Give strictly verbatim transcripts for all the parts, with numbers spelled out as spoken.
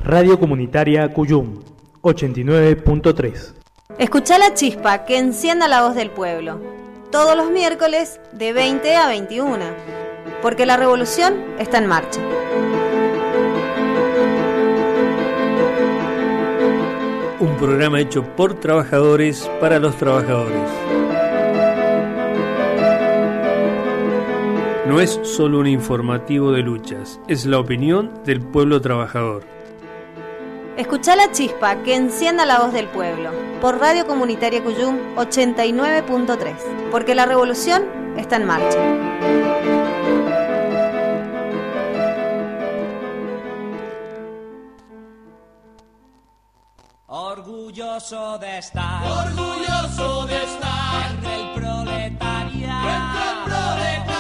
Radio Comunitaria Cuyum, ochenta y nueve punto tres. Escuchá la chispa que encienda la voz del pueblo, todos los miércoles de veinte a veintiuno, porque la revolución está en marcha. Un programa hecho por trabajadores para los trabajadores. No es solo un informativo de luchas, es la opinión del pueblo trabajador. Escuchá la chispa que encienda la voz del pueblo, por Radio Comunitaria Cuyum ochenta y nueve punto tres, porque la revolución está en marcha. Orgulloso de estar, orgulloso de estar entre el proletariado, entre el proletariado.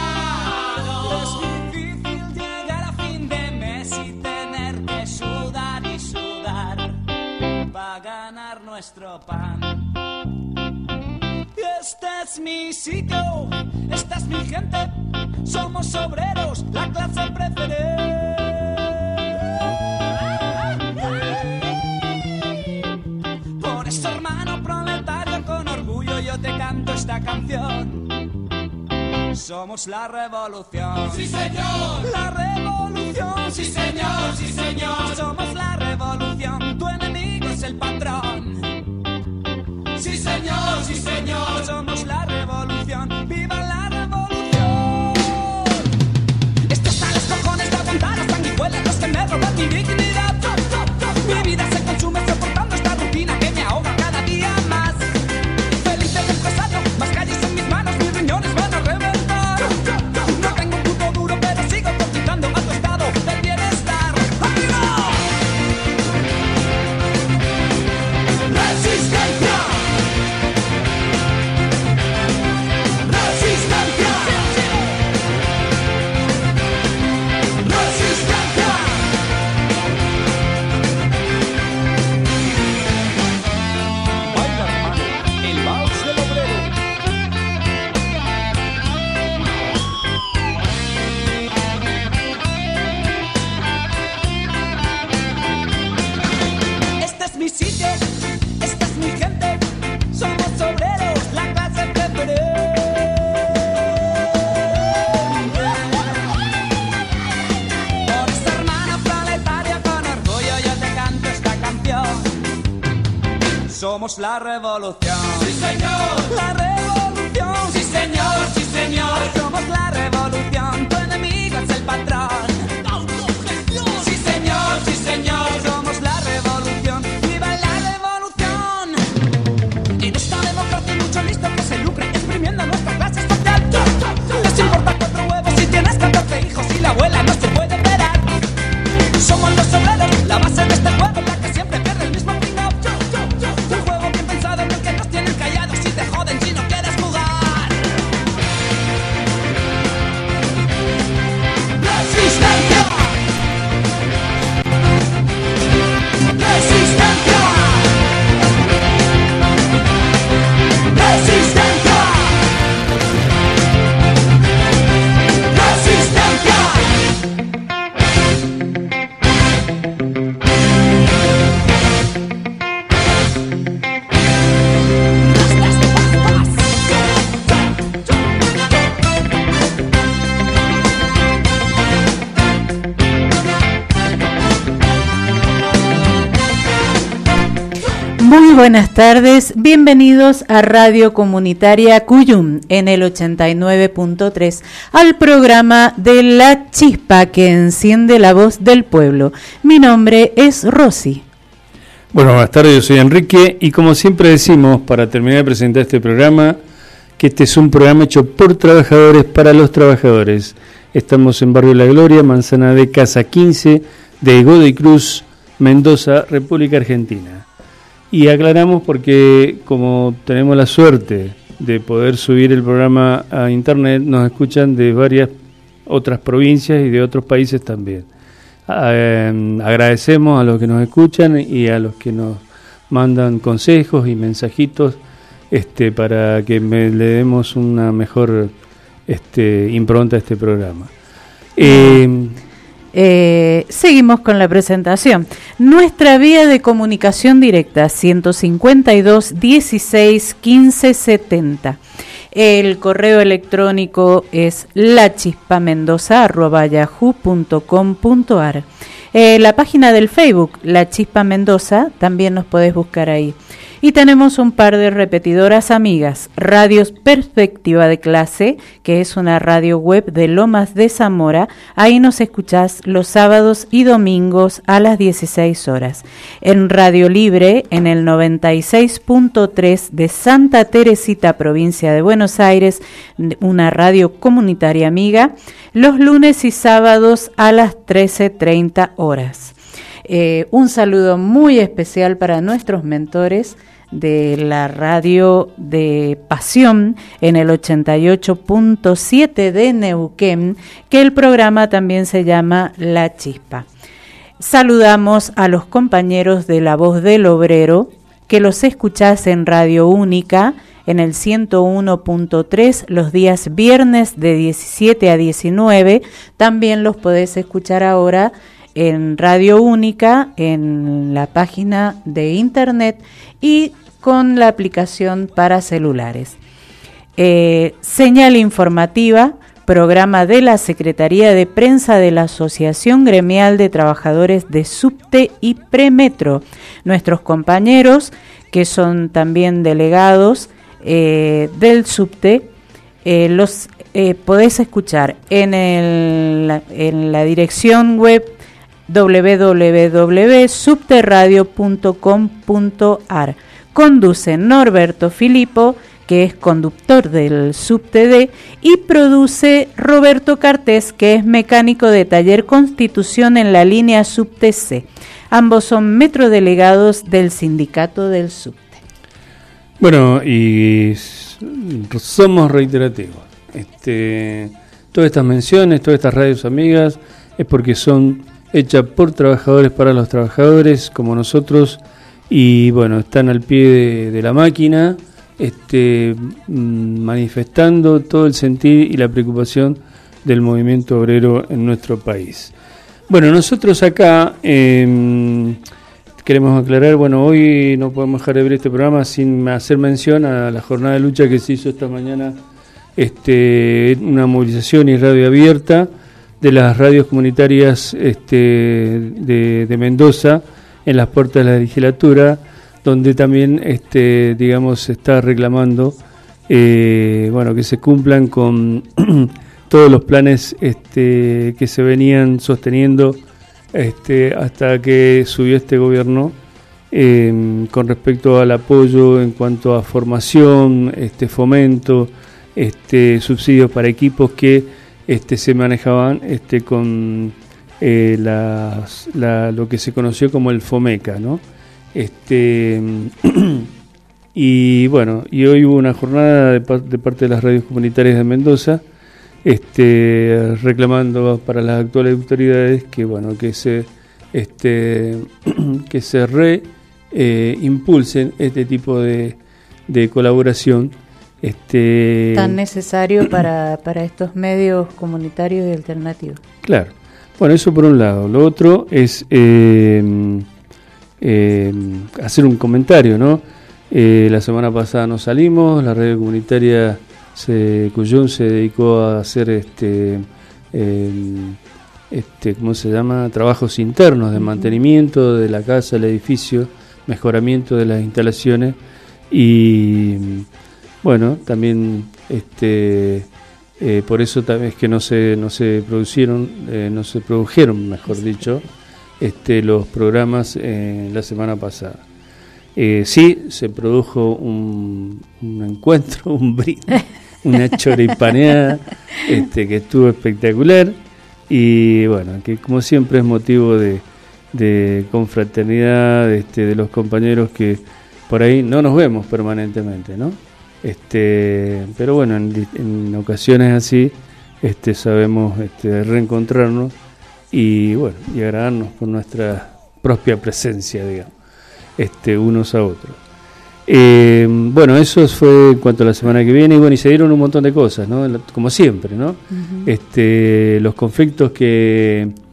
Es difícil llegar a fin de mes y tener que sudar y sudar para ganar nuestro pan. Este es mi sitio, esta es mi gente, somos obreros, la clase preferente. Por eso, hermano proletario, con orgullo yo te canto esta canción. Somos la revolución. Sí, señor. La revolución. Sí, señor, sí, señor. Somos la revolución. Tu enemigo es el patrón. Sí, señor, sí, señor. Somos la revolución. ¡Viva la revolución! Esto está a los cojones de aguantar las sanguijuelas, los que me roban mi dignidad. Mi vida se consume soportando esta rutina que me ahoga cada día más. Feliz del empresario, más calles en mis manos, mis riñones van a reventar. No tengo un puto duro, pero sigo cotizando a tu estado del bienestar. ¡Arriba! ¡Resistencia! ¡Resistencia! ¡Resistencia! Baila, hermano, el vals del obrero. Este es mi sitio, esta es mi gente, somos obreros, la clase preferente. Por esta hermana proletaria, con orgullo yo te canto esta canción. Somos la revolución. Sí, señor. La revolución. Sí, señor, sí, señor. Somos la revolución. Tu enemigo es el patrón. Autogestión. Sí, señor, sí, señor. Somos la revolución. ¡Viva la revolución! En esta democracia hay mucho listo que se lucre exprimiendo a nuestra clase social. Les importa cuatro huevos si tienes catorce hijos y la abuela no se puede esperar. Somos los obreros, la base de este juego, la que siempre pierde el mismo pringao. Un juego bien pensado en el que nos tienen callados y te joden si no quieres jugar. ¡Resistencia! ¡Resistencia! ¡Resistencia! ¡Resistencia! Muy buenas tardes, bienvenidos a Radio Comunitaria Cuyum en el ochenta y nueve punto tres, al programa de La Chispa que enciende la voz del pueblo. Mi nombre es Rosy. Bueno, buenas tardes, yo soy Enrique y como siempre decimos, para terminar de presentar este programa, que este es un programa hecho por trabajadores para los trabajadores. Estamos en Barrio La Gloria, Manzana de Casa quince, de Godoy Cruz, Mendoza, República Argentina. Y aclaramos porque como tenemos la suerte de poder subir el programa a internet, nos escuchan de varias otras provincias y de otros países también. Eh, agradecemos a los que nos escuchan y a los que nos mandan consejos y mensajitos este, para que me, le demos una mejor este, impronta a este programa. Eh, Eh, seguimos con la presentación. Nuestra vía de comunicación directa, ciento cincuenta y dos, dieciséis, quince, setenta. El correo electrónico es la chispa mendoza arroba yahoo punto com punto ar. Eh, la página del Facebook, La Chispa Mendoza, también nos podés buscar ahí. Y tenemos un par de repetidoras amigas, Radios Perspectiva de Clase, que es una radio web de Lomas de Zamora. Ahí nos escuchás los sábados y domingos a las dieciséis horas. En Radio Libre, en el noventa y seis punto tres de Santa Teresita, provincia de Buenos Aires, una radio comunitaria amiga, los lunes y sábados a las trece treinta horas. Eh, un saludo muy especial para nuestros mentores de la radio de Pasión en el ochenta y ocho punto siete de Neuquén, que el programa también se llama La Chispa. Saludamos a los compañeros de La Voz del Obrero, que los escuchás en Radio Única en el ciento uno punto tres los días viernes de diecisiete a diecinueve. También los podés escuchar ahora en Radio Única, en la página de internet y con la aplicación para celulares. Eh, señal informativa, programa de la Secretaría de Prensa de la Asociación Gremial de Trabajadores de Subte y Premetro. Nuestros compañeros, que son también delegados eh, del Subte, eh, los eh, podés escuchar en, el, en la dirección web doble u doble u doble u punto subterradio punto com punto ar. Conduce Norberto Filippo, que es conductor del Subte D, y produce Roberto Cartés, que es mecánico de taller Constitución en la línea Subte C. Ambos son metrodelegados del sindicato del Subte. Bueno, y somos reiterativos. Este, todas estas menciones, todas estas radios amigas, es porque son hechas por trabajadores para los trabajadores, como nosotros, y bueno, están al pie de, de la máquina, este, manifestando todo el sentir y la preocupación del movimiento obrero en nuestro país. Bueno, nosotros acá eh, queremos aclarar, bueno, hoy no podemos dejar de ver este programa sin hacer mención a la jornada de lucha que se hizo esta mañana, este, una movilización y radio abierta de las radios comunitarias este, de, de Mendoza en las puertas de la legislatura, donde también este, digamos, se está reclamando eh, bueno, que se cumplan con todos los planes este, que se venían sosteniendo este, hasta que subió este gobierno eh, con respecto al apoyo en cuanto a formación, este, fomento, este, subsidios para equipos que este, se manejaban este, con eh, las, la, lo que se conoció como el FOMECA, ¿no? Este, y bueno, y hoy hubo una jornada de, par, de parte de las radios comunitarias de Mendoza, este, reclamando para las actuales autoridades que bueno, que se este, que se re eh, impulsen este tipo de, de colaboración este tan necesario para, para estos medios comunitarios y alternativos. Claro. Bueno, eso por un lado. Lo otro es eh, eh, hacer un comentario, ¿no? Eh, la semana pasada nos salimos, la radio comunitaria se, Cuyón se dedicó a hacer este, eh, este, ¿cómo se llama? Trabajos internos de mantenimiento de la casa, el edificio, mejoramiento de las instalaciones y bueno, también este Eh, por eso también es que no se no se producieron eh, no se produjeron mejor dicho este los programas eh, la semana pasada. Eh, sí se produjo un, un encuentro, un brindis, una choripaneada este que estuvo espectacular y bueno, que como siempre es motivo de, de confraternidad este, de los compañeros que por ahí no nos vemos permanentemente, ¿no? Este, pero bueno, en, en ocasiones así este, sabemos este, reencontrarnos y bueno, y agradarnos con nuestra propia presencia, digamos, este, unos a otros. Eh, bueno, eso fue en cuanto a la semana que viene y bueno, y se dieron un montón de cosas, ¿no? Como siempre, ¿no? Uh-huh. Este, los conflictos que,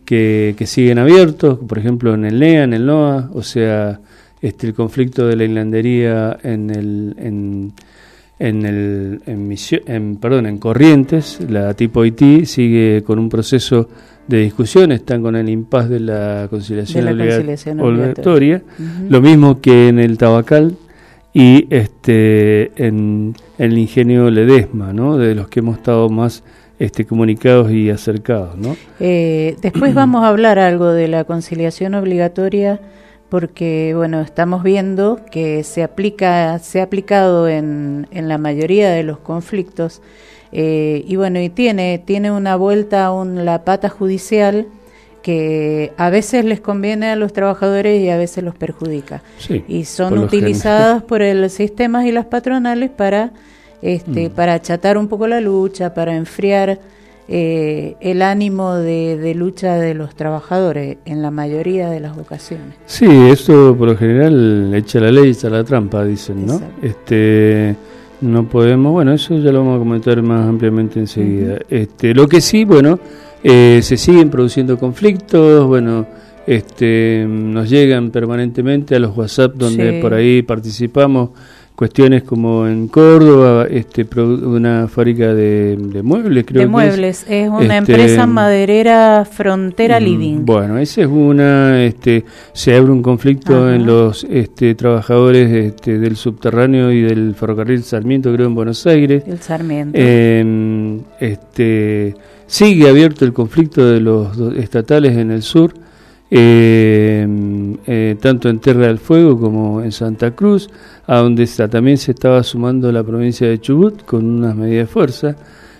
que, que siguen abiertos, por ejemplo en el N E A, en el N O A, o sea, este el conflicto de la islandería en el en, en el en, misión, en perdón en Corrientes, la tipo Haití sigue con un proceso de discusión, están con el impas de la conciliación, de la obliga- conciliación obligatoria, obligatoria. Uh-huh. Lo mismo que en el Tabacal y este en, en el ingenio Ledesma, ¿no? De los que hemos estado más este comunicados y acercados, ¿no? Eh, después vamos a hablar algo de la conciliación obligatoria, porque bueno, estamos viendo que se aplica, se ha aplicado en, en la mayoría de los conflictos, eh, y bueno, y tiene, tiene una vuelta a un, la pata judicial que a veces les conviene a los trabajadores y a veces los perjudica. Sí, y son por lo utilizadas general. por el sistemas y las patronales para este mm. para achatar un poco la lucha, para enfriar eh, el ánimo de, de lucha de los trabajadores en la mayoría de las ocasiones. Sí, eso por lo general echa la ley, echa la trampa, dicen, ¿no? Exacto. Este, no podemos, bueno, eso ya lo vamos a comentar más ampliamente enseguida. Uh-huh. Este, lo que sí, bueno, eh, se siguen produciendo conflictos, bueno, este, nos llegan permanentemente a los WhatsApp donde sí. por ahí participamos. Cuestiones como en Córdoba, este, una fábrica de, de muebles, creo de que muebles, es, es una este, empresa maderera Frontera Living. Bueno, esa es una, este, se abre un conflicto Ajá. en los este, trabajadores este, del subterráneo y del ferrocarril Sarmiento, creo en Buenos Aires. El Sarmiento. Eh, este, sigue abierto el conflicto de los estatales en el sur, eh, eh, tanto en Tierra del Fuego como en Santa Cruz, a donde está, también se estaba sumando la provincia de Chubut con unas medidas de fuerza,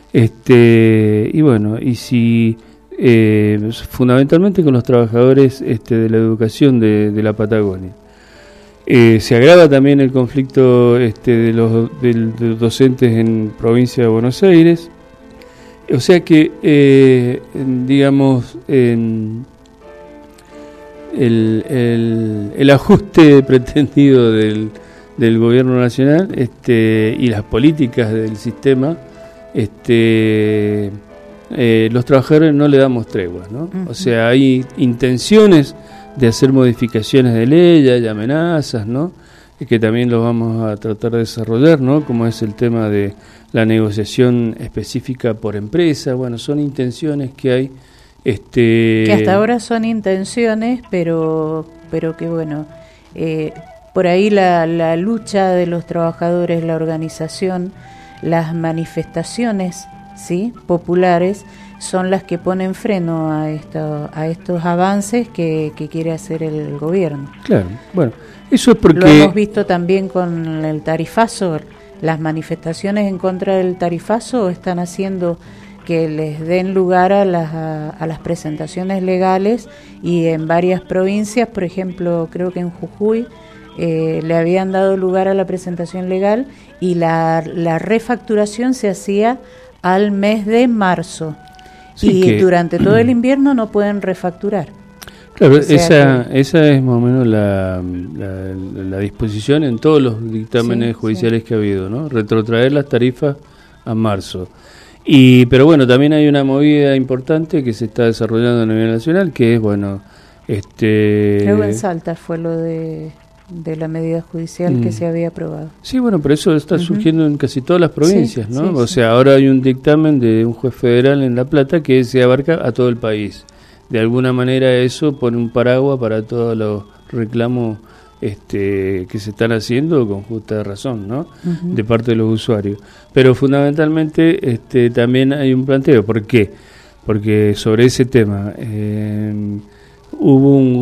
este, y bueno, y si eh, fundamentalmente con los trabajadores este, de la educación de, de la Patagonia. Eh, se agrava también el conflicto este, de, los, de, de los docentes en provincia de Buenos Aires, o sea que, eh, digamos, en el, el, el ajuste pretendido del del gobierno nacional este, y las políticas del sistema, este, eh, los trabajadores no le damos treguas, ¿no? Uh-huh. O sea, hay intenciones de hacer modificaciones de ley, hay amenazas, ¿no? Y que también los vamos a tratar de desarrollar, ¿no? Como es el tema de la negociación específica por empresa. Bueno, son intenciones que hay. Este... Que hasta ahora son intenciones, pero, pero que bueno... Eh, por ahí la, la lucha de los trabajadores, la organización, las manifestaciones, ¿sí?, populares, son las que ponen freno a esto, a estos avances que, que quiere hacer el gobierno. Claro, bueno, eso es porque... Lo hemos visto también con el tarifazo. Las manifestaciones en contra del tarifazo están haciendo que les den lugar a las, a, a las presentaciones legales, y en varias provincias, por ejemplo, creo que en Jujuy, Eh, le habían dado lugar a la presentación legal, y la, la refacturación se hacía al mes de marzo, sí, y que, durante todo el invierno no pueden refacturar. Claro, o sea esa que, esa es más o menos la, la, la disposición en todos los dictámenes sí, judiciales sí. que ha habido, ¿no? Retrotraer las tarifas a marzo. Y pero bueno, también hay una movida importante que se está desarrollando a nivel nacional, que es, bueno, este... Creo que en Salta fue lo de... de la medida judicial mm. que se había aprobado. Sí, bueno, pero eso está uh-huh. surgiendo en casi todas las provincias, sí, ¿no? Sí, o sí. sea, ahora hay un dictamen de un juez federal en La Plata que se abarca a todo el país. De alguna manera eso pone un paraguas para todos los reclamos este, que se están haciendo con justa razón, ¿no? Uh-huh. De parte de los usuarios. Pero fundamentalmente este, también hay un planteo. ¿Por qué? Porque sobre ese tema... Eh, hubo un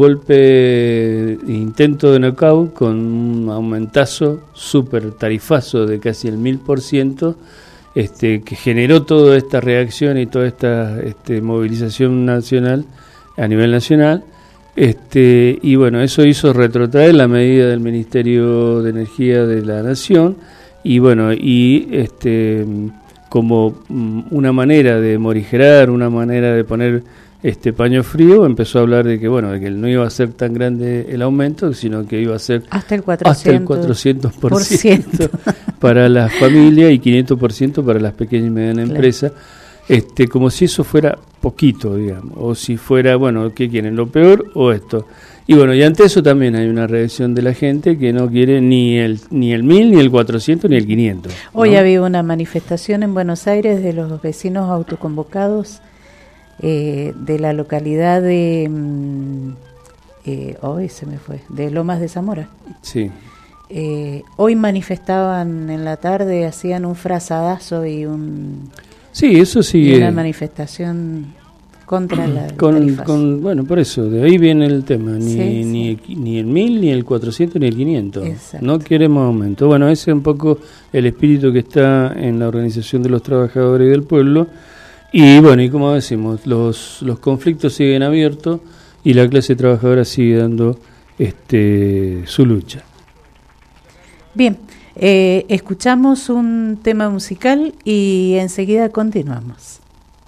golpe, intento de knockout con un aumentazo, súper tarifazo de casi el mil por ciento, este, que generó toda esta reacción y toda esta este, movilización nacional, a nivel nacional, este, y bueno, eso hizo retrotraer la medida del Ministerio de Energía de la Nación, y bueno, y este, como una manera de morigerar, una manera de poner este paño frío, empezó a hablar de que bueno, de que no iba a ser tan grande el aumento, sino que iba a ser hasta el cuatrocientos por ciento para las familias y quinientos por ciento para las pequeñas y medianas claro. empresas, este, como si eso fuera poquito, digamos, o si fuera, bueno, ¿qué quieren? ¿Lo peor o esto? Y bueno, y ante eso también hay una reacción de la gente que no quiere ni el ni el mil, ni el cuatrocientos, ni el quinientos, ¿no? Hoy había una manifestación en Buenos Aires de los vecinos autoconvocados eh, de la localidad de, mm, eh, hoy se me fue, de Lomas de Zamora. Sí. Eh, hoy manifestaban en la tarde, hacían un frazadazo y un Sí, eso sí. y una eh, manifestación contra la con, tarifas. con Bueno, por eso, de ahí viene el tema, ni, Sí, ni, sí. ni el mil, ni el cuatrocientos, ni el quinientos. Exacto. No queremos aumento. Bueno, ese es un poco el espíritu que está en la Organización de los Trabajadores del Pueblo. Y bueno, y como decimos, los, los conflictos siguen abiertos y la clase trabajadora sigue dando este su lucha. Bien, eh, escuchamos un tema musical y enseguida continuamos.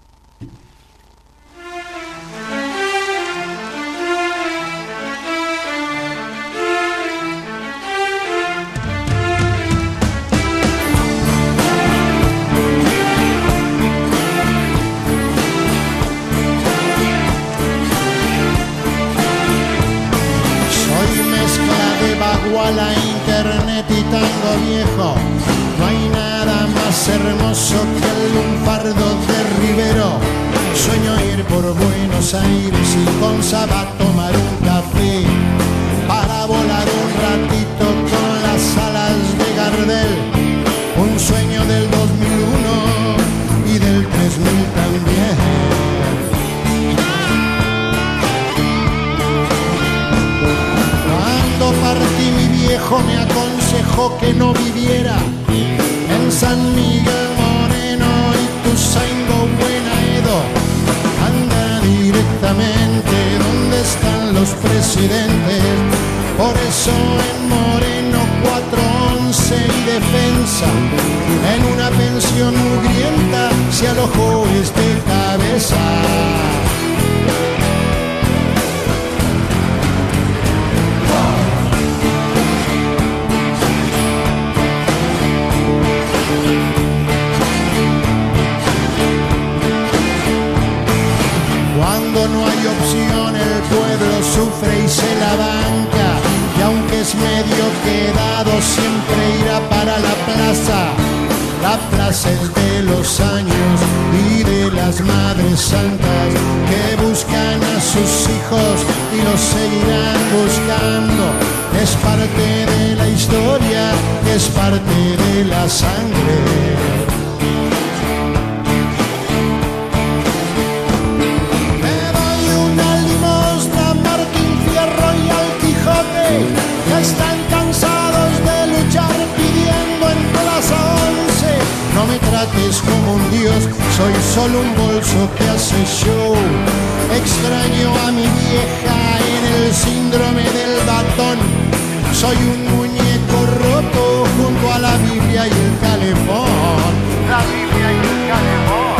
Soy mezcla de baguala, internet y tango viejo. No hay nada más hermoso que el lunfardo de Rivero. Sueño ir por Buenos Aires y con Saba tomar un café para volar un ratito con las alas de Gardel. Un sueño del dos mil uno y del tres mil también. Cuando partí mi viejo me aconsejó que no viviera en San Miguel Moreno y Tuzaingo, Buenaedo. Anda directamente donde están los presidentes. Por eso en Moreno cuatro once y Defensa, en una pensión mugrienta se alojó este cabeza. Cuando no hay opción el pueblo sufre y se la banca, y aunque es medio quedado siempre irá para la plaza. La plaza es de los años y de las madres santas que buscan a sus hijos y los seguirán buscando. Es parte de la historia, es parte de la sangre. Están cansados de luchar pidiendo en Plaza once. No me trates como un dios, soy solo un bolso que hace show. Extraño a mi vieja en el síndrome del batón. Soy un muñeco roto junto a la Biblia y el calefón. La Biblia y el calefón.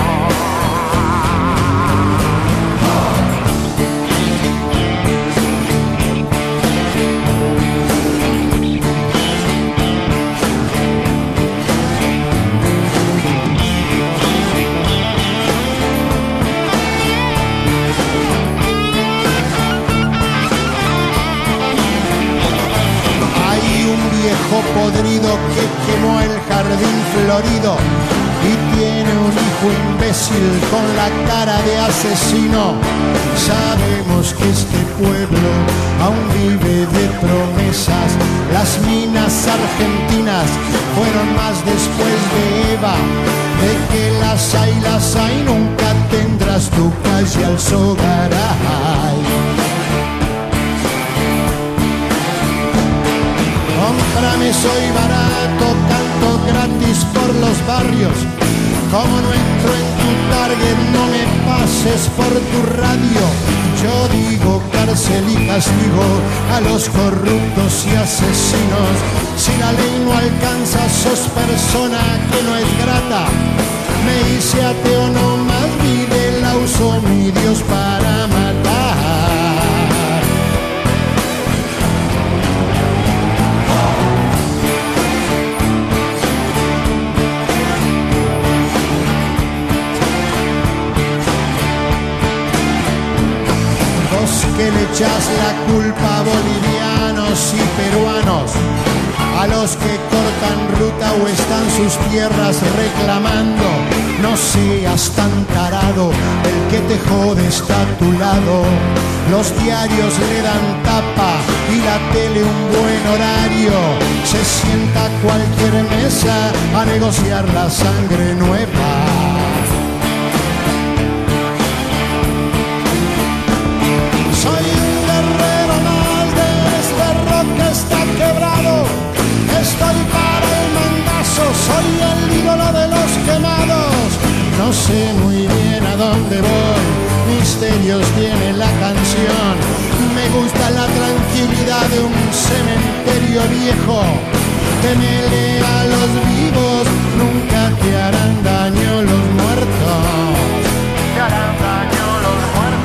Podrido que quemó el jardín florido y tiene un hijo imbécil con la cara de asesino. Sabemos que este pueblo aún vive de promesas. Las minas argentinas fueron más después de Eva. De que las hay, las hay, nunca tendrás tu calle al Sogaray. Cómprame, soy barato, canto gratis por los barrios. Como no entro en tu target, no me pases por tu radio. Yo digo cárcel y castigo a los corruptos y asesinos. Si la ley no alcanza, sos persona que no es grata. Me hice ateo, no más vive, la uso mi Dios para matar. le echas la culpa a bolivianos y peruanos, a los que cortan ruta o están sus tierras reclamando. No seas tan tarado, el que te jode está a tu lado. Los diarios le dan tapa y la tele un buen horario. Se sienta a cualquier mesa a negociar la sangre nueva. Soy un guerrero malde, este rock está quebrado. Estoy para el mandazo, soy el ídolo de los quemados. No sé muy bien a dónde voy, misterios tiene la canción. Me gusta la tranquilidad de un cementerio viejo. Temele a los vivos, nunca te harán daño los muertos. Te harán daño los muertos.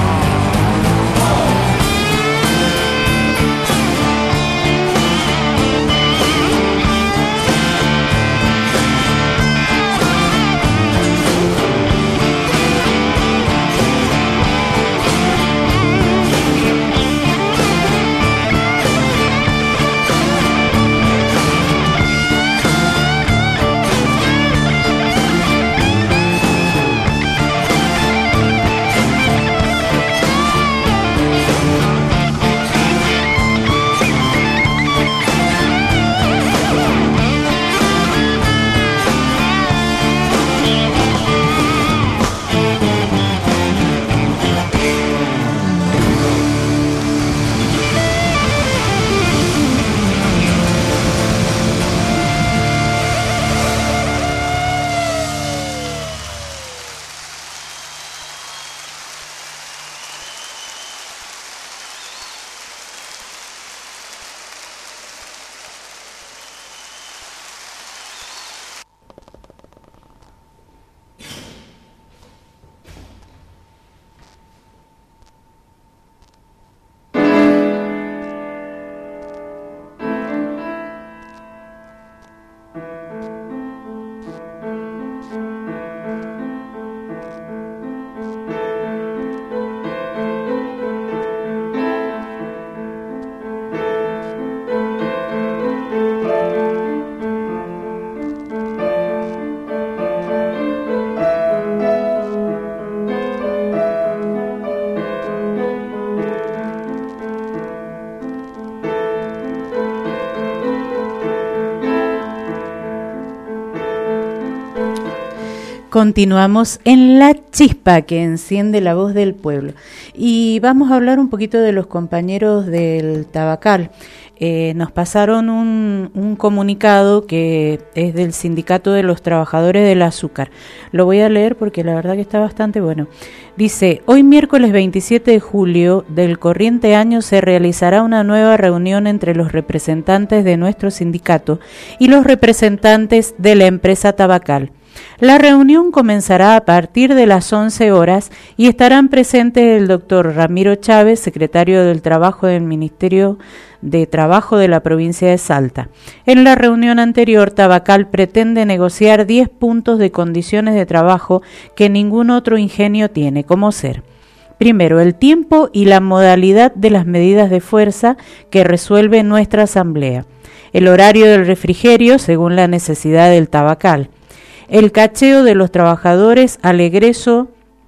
Continuamos en La Chispa, que enciende la voz del pueblo. Y vamos a hablar un poquito de los compañeros del Tabacal. Eh, nos pasaron un, un comunicado que es del Sindicato de los Trabajadores del Azúcar. Lo voy a leer porque la verdad que está bastante bueno. Dice: hoy miércoles veintisiete de julio del corriente año se realizará una nueva reunión entre los representantes de nuestro sindicato y los representantes de la empresa Tabacal. La reunión comenzará a partir de las once horas y estarán presentes el doctor Ramiro Chávez, secretario del Trabajo del Ministerio de Trabajo de la provincia de Salta. En la reunión anterior, Tabacal pretende negociar diez puntos de condiciones de trabajo que ningún otro ingenio tiene, como ser: primero, el tiempo y la modalidad de las medidas de fuerza que resuelve nuestra asamblea; el horario del refrigerio según la necesidad del Tabacal; el cacheo de los trabajadores al egreso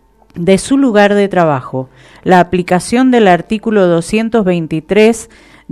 de su lugar de trabajo; la aplicación del artículo doscientos veintitrés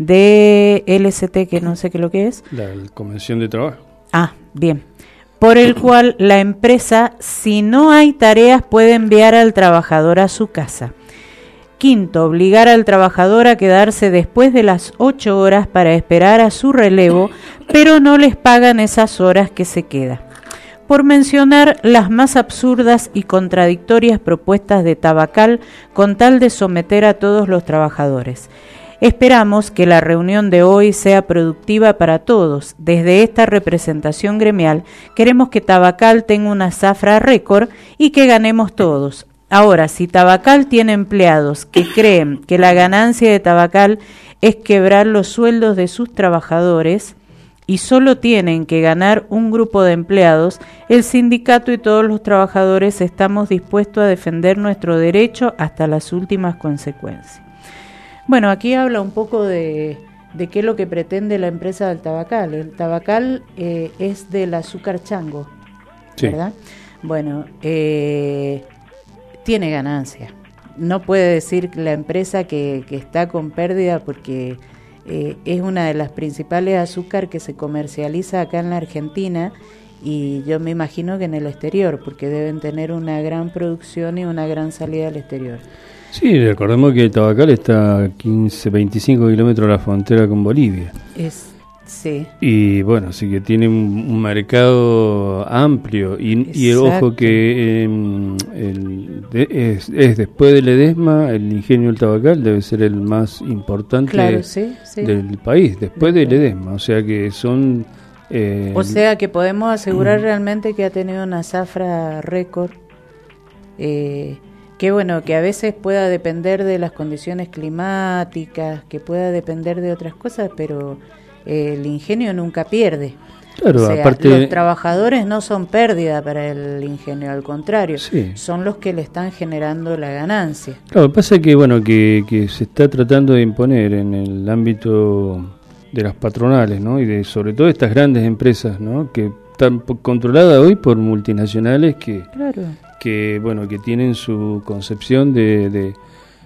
de L S T, que no sé qué lo que es. La Convención de Trabajo. Ah, bien. Por el cual la empresa, si no hay tareas, puede enviar al trabajador a su casa. Quinto, obligar al trabajador a quedarse después de las ocho horas para esperar a su relevo, pero no les pagan esas horas que se queda. Por mencionar las más absurdas y contradictorias propuestas de Tabacal con tal de someter a todos los trabajadores. Esperamos que la reunión de hoy sea productiva para todos. Desde esta representación gremial queremos que Tabacal tenga una zafra récord y que ganemos todos. Ahora, si Tabacal tiene empleados que creen que la ganancia de Tabacal es quebrar los sueldos de sus trabajadores y solo tienen que ganar un grupo de empleados, el sindicato y todos los trabajadores estamos dispuestos a defender nuestro derecho hasta las últimas consecuencias. Bueno, aquí habla un poco de, de qué es lo que pretende la empresa del tabacal. El tabacal eh, es del azúcar chango, Sí. ¿verdad? Bueno, eh, tiene ganancia. No puede decir la empresa que, que está con pérdida porque eh, es una de las principales azúcar que se comercializa acá en la Argentina y yo me imagino que en el exterior, porque deben tener una gran producción y una gran salida al exterior. Sí, recordemos que el tabacal está a quince, veinticinco kilómetros de la frontera con Bolivia. Es, sí. Y bueno, así que tiene un, un mercado amplio. Y, y el Exacto. ojo que eh, el, de, es, es después del Ledesma, el ingenio del tabacal debe ser el más importante Claro, sí, sí. del país, después del Ledesma. O sea que son... Eh, O sea que podemos asegurar realmente que ha tenido una zafra récord. Eh, que bueno, que a veces pueda depender de las condiciones climáticas, que pueda depender de otras cosas, pero eh, el ingenio nunca pierde. Claro, O sea, aparte... los trabajadores no son pérdida para el ingenio, al contrario, Sí. son los que le están generando la ganancia. Claro, pasa que bueno que, que se está tratando de imponer en el ámbito de las patronales, ¿no? Y de sobre todo estas grandes empresas, ¿no? Que están po- controladas hoy por multinacionales que Claro. que bueno que tienen su concepción de, de,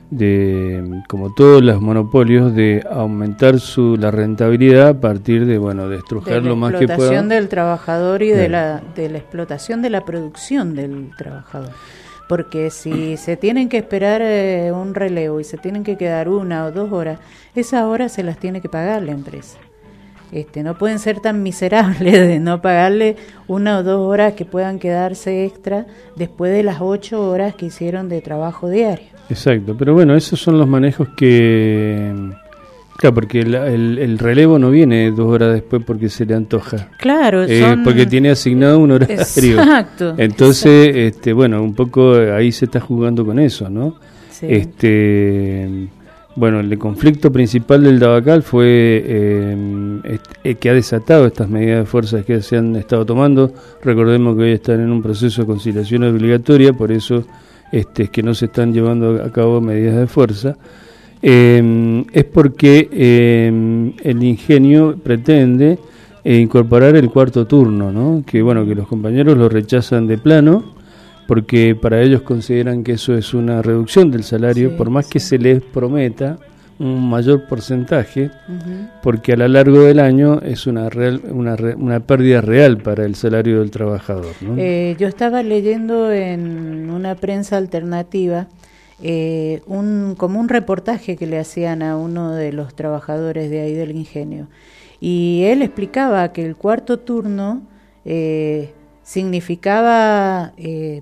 de como todos los monopolios de aumentar su la rentabilidad a partir de bueno de estrujar De la lo más que explotación puedan. del trabajador y de Claro. la de la explotación de la producción del trabajador. Porque si se tienen que esperar eh, un relevo y se tienen que quedar una o dos horas, esas horas se las tiene que pagar la empresa. Este, no pueden ser tan miserables de no pagarle una o dos horas que puedan quedarse extra después de las ocho horas que hicieron de trabajo diario. Exacto, pero bueno, esos son los manejos que... Claro, porque el, el, el relevo no viene dos horas después porque se le antoja. Claro, Eh, son... porque tiene asignado un horario. Exacto. Entonces, este, bueno, un poco ahí se está jugando con eso, ¿no? Sí. Este, bueno, el conflicto principal del tabacal fue eh, este, que ha desatado estas medidas de fuerza que se han estado tomando. Recordemos que hoy están en un proceso de conciliación obligatoria, por eso este, es que no se están llevando a cabo medidas de fuerza. Eh, es porque eh, el ingenio pretende eh, incorporar el cuarto turno, ¿no? Que bueno, que los compañeros lo rechazan de plano porque para ellos consideran que eso es una reducción del salario, Sí, por más sí. que se les prometa un mayor porcentaje, Ujú. porque a lo largo del año es una real, una, re- una pérdida real para el salario del trabajador, ¿no? Eh, yo estaba leyendo en una prensa alternativa eh, un como un reportaje que le hacían a uno de los trabajadores de ahí del ingenio y él explicaba que el cuarto turno eh, significaba eh,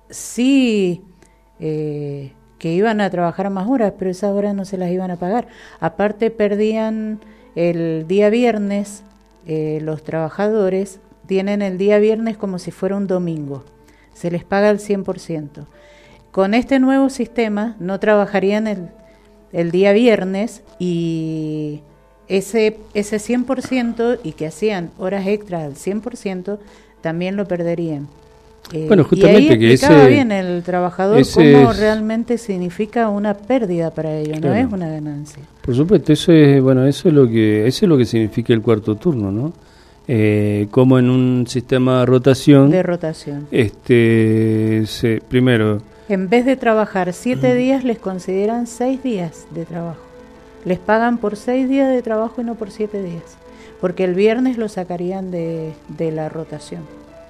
sí eh, que iban a trabajar más horas, pero esas horas no se las iban a pagar. Aparte perdían el día viernes, eh, los trabajadores tienen el día viernes como si fuera un domingo, se les paga el cien por ciento. Con este nuevo sistema no trabajarían el, el día viernes y ese, ese cien por ciento y que hacían horas extras al cien por ciento también lo perderían. Eh, Bueno, justamente y ahí que explicaba ese- bien el trabajador ese cómo es- realmente significa una pérdida para ellos, Claro. no es una ganancia. Por supuesto, eso es bueno, eso es lo que eso es lo que significa el cuarto turno, ¿no? Eh, como en un sistema de rotación, De rotación. este, se, primero, En vez de trabajar siete días, les consideran seis días de trabajo. Les pagan por seis días de trabajo y no por siete días. Porque el viernes lo sacarían de, de la rotación.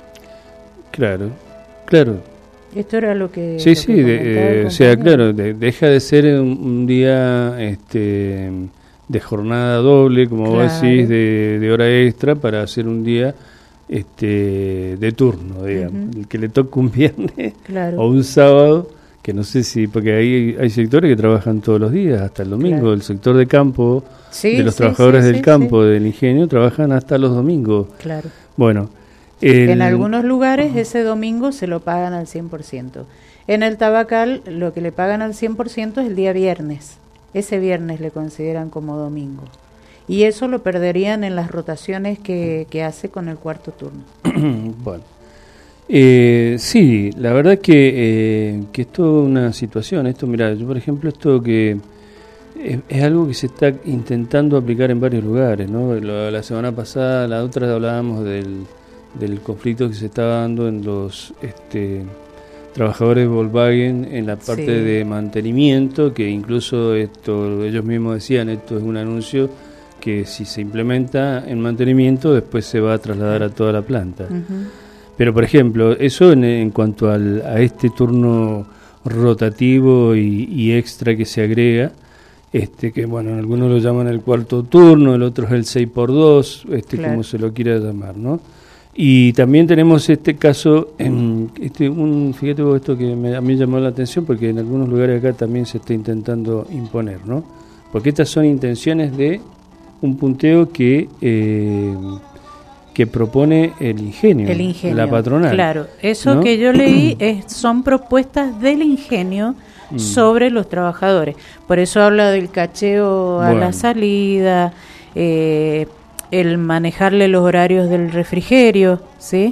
claro, claro, Esto era lo que... sí, lo sí, que de- comentaba el eh, o sea, compañero. claro, de- deja de ser un, un día, este, de jornada doble, como vos Claro. decís, de, de hora extra para hacer un día, este, de turno, digamos, Ujú. el que le toca un viernes Claro. o un sábado, que no sé si, porque hay, hay sectores que trabajan todos los días, hasta el domingo, Claro. el sector de campo, Sí, de los sí, trabajadores sí, del sí, campo, del ingenio, trabajan hasta los domingos. Claro. Bueno, el- En algunos lugares ese domingo se lo pagan al cien por ciento. En el tabacal lo que le pagan al cien por ciento es el día viernes. Ese viernes le consideran como domingo. Y eso lo perderían en las rotaciones que, que hace con el cuarto turno. bueno, eh, sí, la verdad que, eh, que es toda una situación. Esto, mira, yo por ejemplo, esto que es, es algo que se está intentando aplicar en varios lugares, ¿no? La, la semana pasada, la otra hablábamos del, del conflicto que se estaba dando en los este, trabajadores de Volkswagen en la parte Sí. de mantenimiento, que incluso esto ellos mismos decían, esto es un anuncio que si se implementa en mantenimiento después se va a trasladar a toda la planta. Ujú. Pero por ejemplo, eso en, en cuanto al, a este turno rotativo y, y extra que se agrega, este que bueno, algunos lo llaman el cuarto turno, el otro es el seis por dos, este Claro. como se lo quiera llamar, ¿no? Y también tenemos este caso, en, este, un, fíjate vos esto que me, a mí llamó la atención porque en algunos lugares acá también se está intentando imponer, ¿no? Porque estas son intenciones de un punteo que eh, que propone el ingenio, El ingenio. la patronal. Claro, eso ¿no? que yo leí es, son propuestas del ingenio Mm. sobre los trabajadores. Por eso habla del cacheo a Bueno. la salida, eh, el manejarle los horarios del refrigerio, ¿sí?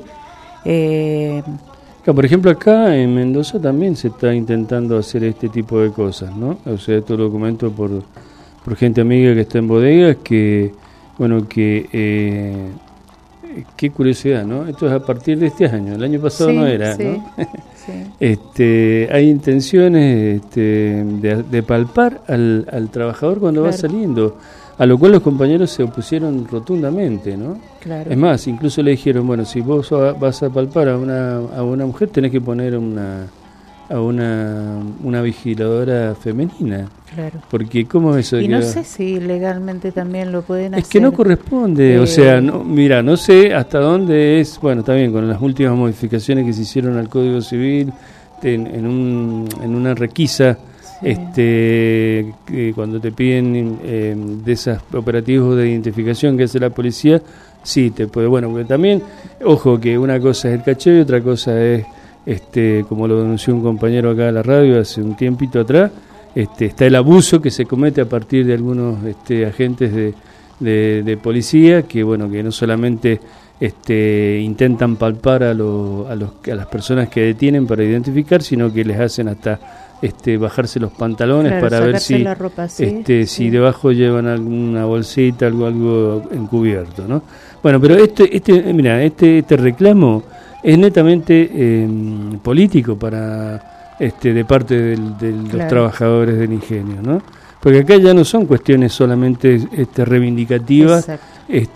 Eh, Claro, por ejemplo, acá en Mendoza también se está intentando hacer este tipo de cosas, ¿no? O sea, esto lo comento por, por gente amiga que está en bodegas, que, bueno, que, eh, qué curiosidad, ¿no? Esto es a partir de este año, el año pasado sí, no era, sí, ¿no? sí. Este, hay intenciones este, de, de palpar al, al trabajador cuando va Claro. saliendo, a lo cual los compañeros se opusieron rotundamente, ¿no? Claro. Es más, incluso le dijeron, bueno, si vos va- vas a palpar a una, a una mujer, tenés que poner una, a una, una vigiladora femenina, Claro. porque ¿cómo es eso? Y que no va- sé si legalmente también lo pueden hacer. es que no corresponde, o Eh, sea, no, mira, no sé hasta dónde es, bueno, está bien, con las últimas modificaciones que se hicieron al Código Civil, en, en, un, en una requisa, Sí. este que cuando te piden eh, de esos operativos de identificación que hace la policía, sí, te puede, bueno, porque también, ojo, que una cosa es el cacheo y otra cosa es, este como lo denunció un compañero acá a la radio hace un tiempito atrás, este está el abuso que se comete a partir de algunos este, agentes de, de, de policía, que bueno, que no solamente este intentan palpar a, lo, a, los, a las personas que detienen para identificar, sino que les hacen hasta este bajarse los pantalones Claro, para ver sacarse si la ropa, sí, este sí. si debajo llevan alguna bolsita, algo algo encubierto, ¿no? Bueno, pero este este mira, este este reclamo es netamente eh, político para este de parte del, de los Claro. trabajadores del ingenio, ¿no? Porque acá ya no son cuestiones solamente este reivindicativas, Exacto.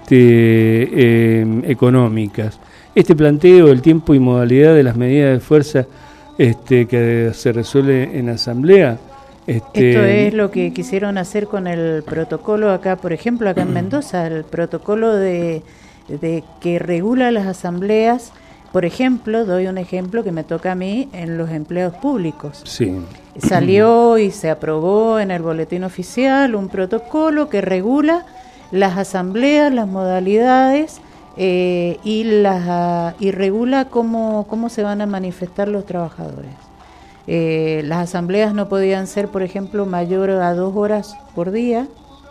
este eh, económicas. Este planteo, el tiempo y modalidad de las medidas de fuerza este que se resuelve en asamblea, este Esto es lo que quisieron hacer con el protocolo acá, por ejemplo, acá en Mendoza, el protocolo de, de que regula las asambleas. Por ejemplo, doy un ejemplo que me toca a mí en los empleados públicos. sí. Salió y se aprobó en el boletín oficial un protocolo que regula las asambleas, las modalidades eh, y las ah, y regula cómo, cómo se van a manifestar los trabajadores. Eh, las asambleas no podían ser, por ejemplo, mayor a dos horas por día.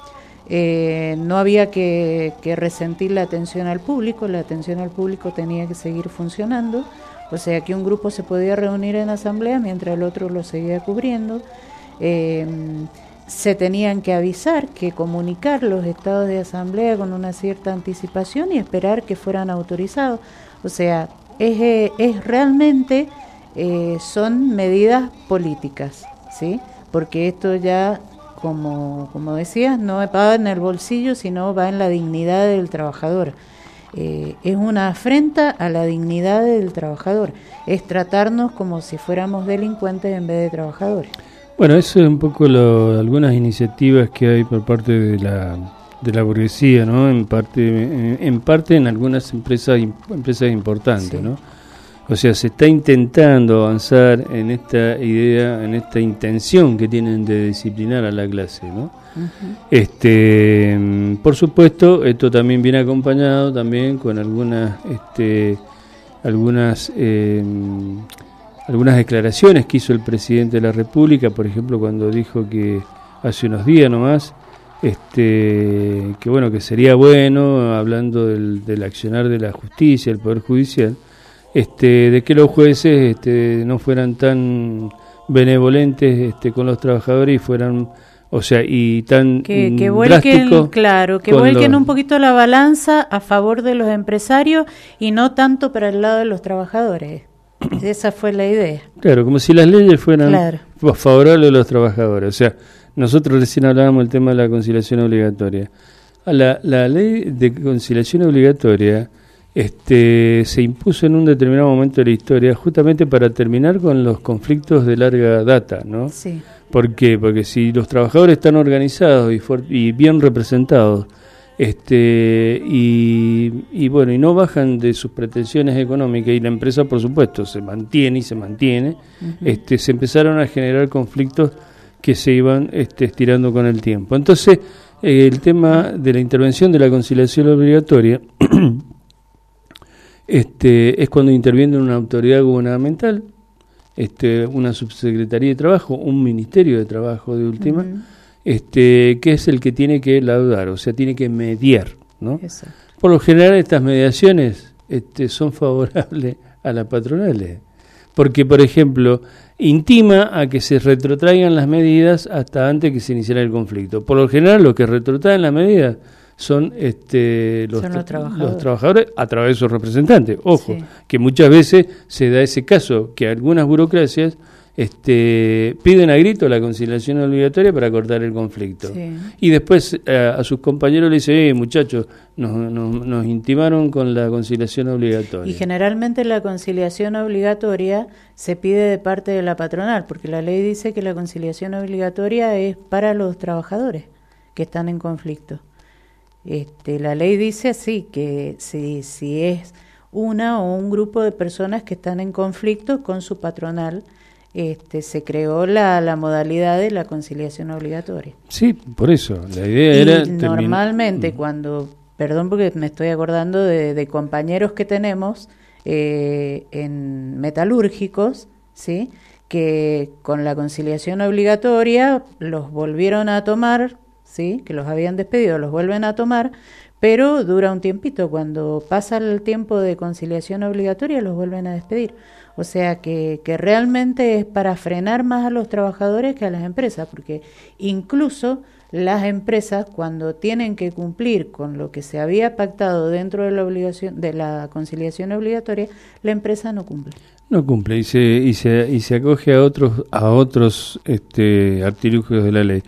Eh, no había que, que resentir la atención al público, la atención al público tenía que seguir funcionando, o sea que un grupo se podía reunir en asamblea mientras el otro lo seguía cubriendo. Eh, se tenían que avisar, que comunicar los estados de asamblea con una cierta anticipación y esperar que fueran autorizados. O sea, es, eh, es realmente eh, son medidas políticas, ¿sí? Porque esto ya, como, como decías, no va en el bolsillo, sino va en la dignidad del trabajador. Eh, es una afrenta a la dignidad del trabajador, es tratarnos como si fuéramos delincuentes en vez de trabajadores. Bueno, eso es un poco lo, algunas iniciativas que hay por parte de la de la burguesía, ¿no? En parte en, en parte en algunas empresas empresas importantes, Sí. ¿no? O sea, se está intentando avanzar en esta idea, en esta intención que tienen de disciplinar a la clase, ¿no? Uh-huh. Este, por supuesto, esto también viene acompañado también con algunas, este, algunas, eh, algunas declaraciones que hizo el presidente de la República, por ejemplo, cuando dijo que hace unos días nomás, este, que bueno, que sería bueno, hablando del, del accionar de la justicia, el poder judicial, este, de que los jueces, este, no fueran tan benevolentes, este, con los trabajadores y fueran O sea, y tan que, que drástico. vuelquen, claro, que vuelquen los... un poquito la balanza a favor de los empresarios y no tanto para el lado de los trabajadores. Esa fue la idea. Claro, como si las leyes fueran claro. favorables a los trabajadores. O sea, nosotros recién hablábamos del tema de la conciliación obligatoria. La, la ley de conciliación obligatoria este, se impuso en un determinado momento de la historia justamente para terminar con los conflictos de larga data, ¿no? Sí. ¿Por qué? Porque si los trabajadores están organizados y, for- y bien representados, este y, y bueno, y no bajan de sus pretensiones económicas, y la empresa, por supuesto, se mantiene y se mantiene, uh-huh. este se empezaron a generar conflictos que se iban este, estirando con el tiempo. Entonces, eh, el tema de la intervención de la conciliación obligatoria este es cuando interviene una autoridad gubernamental, Este, una subsecretaría de trabajo, un ministerio de trabajo de última, uh-huh. este, que es el que tiene que laudar, o sea, tiene que mediar, ¿no? Exacto. Por lo general estas mediaciones este, son favorables a las patronales, porque, por ejemplo, intima a que se retrotraigan las medidas hasta antes que se iniciara el conflicto. Por lo general, los que retrotraen las medidas son este los, son los, trabajadores. los trabajadores a través de sus representantes. Ojo, sí. que muchas veces se da ese caso, que algunas burocracias este, piden a grito la conciliación obligatoria para cortar el conflicto. Sí. Y después eh, a sus compañeros le dicen, eh, muchachos, nos, nos, nos intimaron con la conciliación obligatoria. Y generalmente la conciliación obligatoria se pide de parte de la patronal, porque la ley dice que la conciliación obligatoria es para los trabajadores que están en conflicto. Este, la ley dice así, que si, si es una o un grupo de personas que están en conflicto con su patronal, este, se creó la, la modalidad de la conciliación obligatoria. Sí, por eso, la idea y era... normalmente termin- cuando, perdón porque me estoy acordando de, de compañeros que tenemos eh, en metalúrgicos, ¿sí?, que con la conciliación obligatoria los volvieron a tomar, ¿sí?, que los habían despedido, los vuelven a tomar, pero dura un tiempito. Cuando pasa el tiempo de conciliación obligatoria, los vuelven a despedir. O sea que, que realmente es para frenar más a los trabajadores que a las empresas, porque incluso las empresas, cuando tienen que cumplir con lo que se había pactado dentro de la obligación de la conciliación obligatoria, la empresa no cumple. No cumple y se y se y se acoge a otros a otros este artilugios de la ley.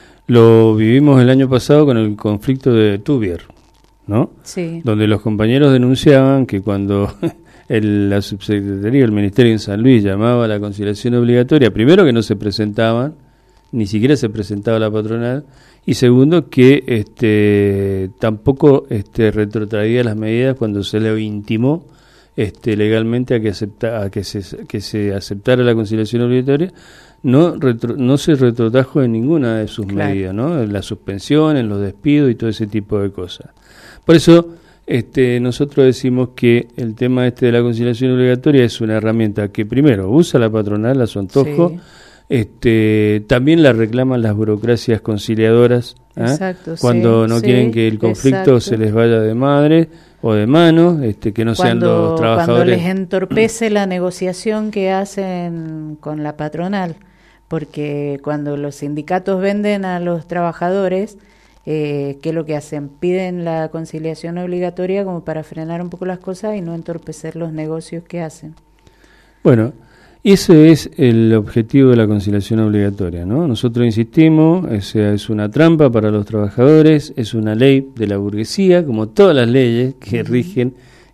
Lo vivimos el año pasado con el conflicto de Tubier, ¿no? Sí. Donde los compañeros denunciaban que cuando el, la subsecretaría del Ministerio en San Luis llamaba a la conciliación obligatoria, primero que no se presentaban, ni siquiera se presentaba la patronal, y segundo que este tampoco este retrotraía las medidas cuando se le intimó este legalmente a que acepta, a que se que se aceptara la conciliación obligatoria. No retro, no se retrotrajo en ninguna de sus claro. medidas, ¿no? En la suspensión, en los despidos y todo ese tipo de cosas. Por eso este nosotros decimos que el tema este de la conciliación obligatoria es una herramienta que primero usa la patronal a su antojo, sí. este también la reclaman las burocracias conciliadoras, ¿eh? Exacto, cuando sí, no sí, quieren que el conflicto exacto. se les vaya de madre o de mano, este, que no cuando, sean los trabajadores. Cuando les entorpece la negociación que hacen con la patronal, porque cuando los sindicatos venden a los trabajadores, eh, ¿qué es lo que hacen? Piden la conciliación obligatoria como para frenar un poco las cosas y no entorpecer los negocios que hacen. Bueno, ese es el objetivo de la conciliación obligatoria, ¿no? Nosotros insistimos, esa es una trampa para los trabajadores, es una ley de la burguesía, como todas las leyes que uh-huh. rigen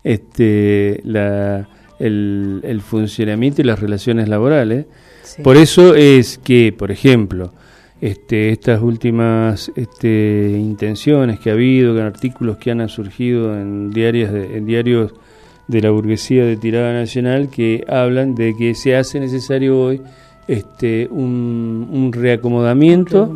este la el, el funcionamiento y las relaciones laborales. Sí. Por eso es que, por ejemplo, este estas últimas este intenciones que ha habido, con artículos que han surgido en diarios de, en diarios de la burguesía de tirada nacional, que hablan de que se hace necesario hoy este un, un reacomodamiento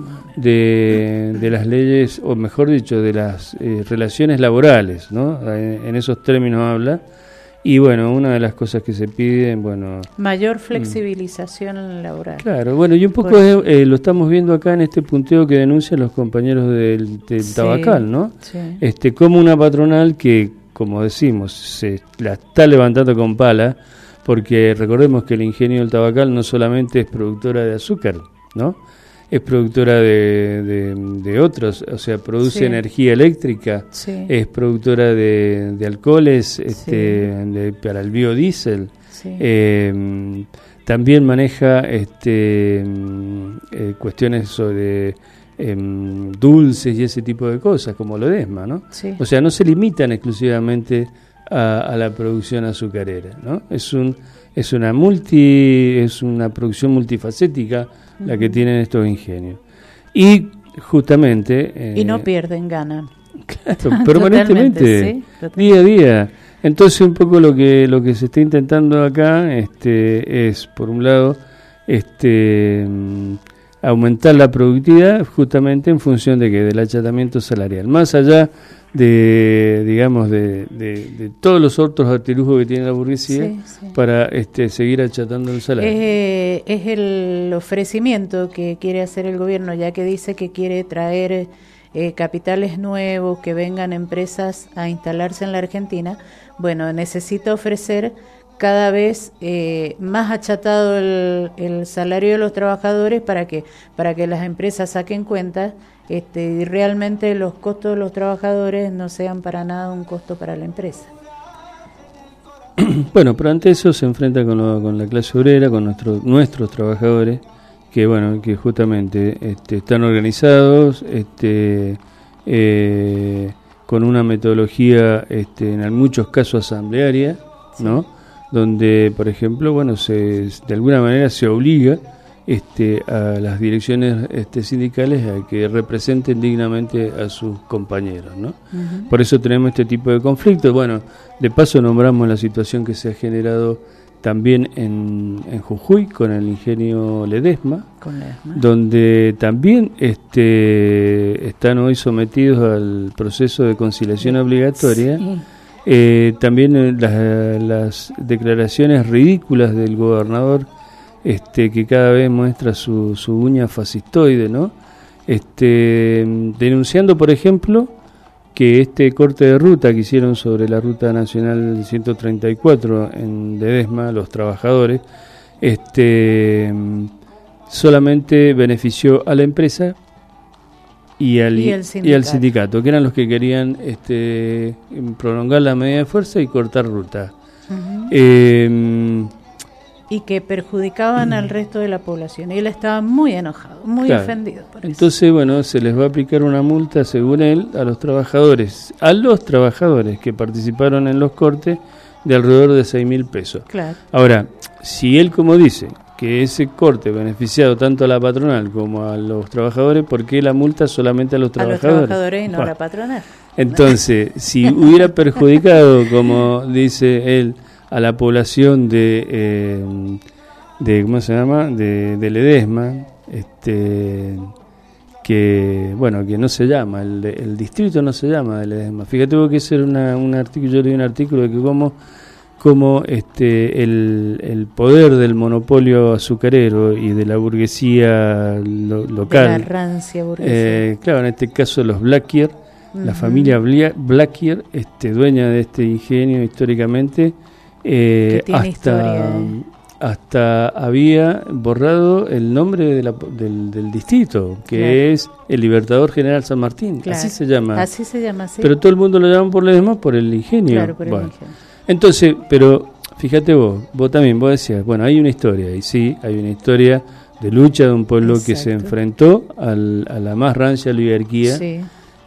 de, de las leyes, o mejor dicho, de las eh, relaciones laborales, ¿no? En, en esos términos habla. Y bueno, una de las cosas que se piden, bueno... Mayor flexibilización mm, laboral. Claro, bueno, y un poco es, eh, lo estamos viendo acá en este punteo que denuncian los compañeros del, del sí, Tabacal, ¿no? Sí. Este, como una patronal que, como decimos, se la está levantando con pala, porque recordemos que el ingenio del Tabacal no solamente es productora de azúcar, ¿no? es productora de, de, de otros, o sea, produce Sí. energía eléctrica, Sí. es productora de, de alcoholes este, Sí. de- para el biodiesel. Sí. Eh, también maneja este, mm, eh, cuestiones sobre em, dulces y ese tipo de cosas, como Ledesma, ¿no? Sí. O sea, no se limitan exclusivamente a, a la producción azucarera, ¿no? Es un es una multi es una producción multifacética la que tienen estos ingenios. Y justamente eh, Y no pierden, ganan. claro, permanentemente, Totalmente, sí, totalmente. día a día. Entonces un poco lo que lo que se está intentando acá este es por un lado este mm, aumentar la productividad justamente en función de que del achatamiento salarial, más allá de digamos de, de, de todos los otros artilugios que tiene la burguesía Sí, sí. para este seguir achatando el salario. Eh, es el ofrecimiento que quiere hacer el gobierno, ya que dice que quiere traer eh, capitales nuevos, que vengan empresas a instalarse en la Argentina. Bueno, necesita ofrecer cada vez eh, más achatado el, el salario de los trabajadores para que para que las empresas saquen cuentas este, y realmente los costos de los trabajadores no sean para nada un costo para la empresa. Bueno, pero ante eso se enfrenta con, lo- con la clase obrera, con nuestros nuestros trabajadores, que bueno, que justamente este, están organizados, este, eh, con una metodología, este, en muchos casos asamblearia, ¿no? Donde, por ejemplo, bueno, se de alguna manera se obliga este, a las direcciones este, sindicales a que representen dignamente a sus compañeros, ¿no? Ujú. Por eso tenemos este tipo de conflictos. Bueno, de paso nombramos la situación que se ha generado también en, en Jujuy con el ingenio Ledesma, Con la ESMA. donde también este, están hoy sometidos al proceso de conciliación obligatoria. Sí. Eh, también eh, las, las declaraciones ridículas del gobernador, este, que cada vez muestra su, su uña fascistoide, ¿no? Este, denunciando, por ejemplo, que este corte de ruta que hicieron sobre la ruta nacional ciento treinta y cuatro en Ledesma, los trabajadores, este, solamente benefició a la empresa y al, Y al y sindicato. al sindicato, que eran los que querían este, prolongar la medida de fuerza y cortar ruta. Ujú. Eh, Y que perjudicaban al resto de la población. Y él estaba muy enojado, muy Claro. ofendido por eso. Entonces, bueno, se les va a aplicar una multa, según él, a los trabajadores, a los trabajadores que participaron en los cortes, de alrededor de seis mil pesos. Claro. Ahora, si él, como dice, que ese corte beneficiado tanto a la patronal como a los trabajadores, ¿por qué la multa solamente a los A los trabajadores? trabajadores y no a Bueno, la patronal. entonces, si hubiera perjudicado, como dice él, a la población de, eh, de ¿cómo se llama? De, de Ledesma, este, que, bueno, que no se llama, el, el distrito no se llama de Ledesma. Fíjate vos que ese era una, un artículo, yo leí un artículo de que cómo, cómo este, el, el poder del monopolio azucarero y de la burguesía lo- local, De la rancia burguesa. eh, claro, en este caso los Blaquier, la Ujú. familia Blia- Blaquier, este, dueña de este ingenio históricamente, eh, Que tiene hasta, historia, eh. hasta había borrado el nombre de la- del, del distrito, que Claro. es el Libertador General San Martín, Claro. así se llama. Así se llama, sí. Pero todo el mundo lo llama por Ledesma por el ingenio. Claro, por el Bueno. ingenio. Entonces, pero fíjate vos, vos también, vos decías, bueno, hay una historia, y sí, hay una historia de lucha de un pueblo que se Exacto. enfrentó al- a la más rancia oligarquía. Sí.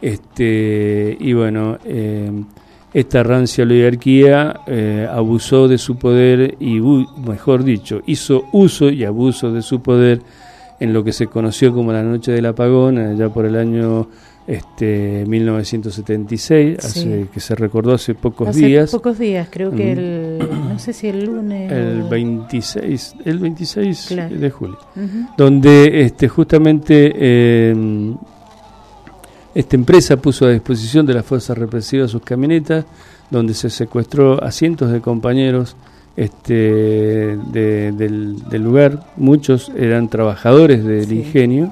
Este, y bueno, eh, esta rancia oligarquía eh, abusó de su poder y, u- mejor dicho, hizo uso y abuso de su poder en lo que se conoció como la noche del apagón, allá por el año este, mil novecientos setenta y seis, Sí. hace, que se recordó hace pocos Hace días, pocos días, creo que Ujú. el, no sé si el lunes. el o- veintiséis, el veintiséis Claro. de julio. Ujú. Donde este justamente eh, esta empresa puso a disposición de las fuerzas represivas sus camionetas, donde se secuestró a cientos de compañeros este, de- del, del lugar, muchos eran trabajadores del Sí. ingenio,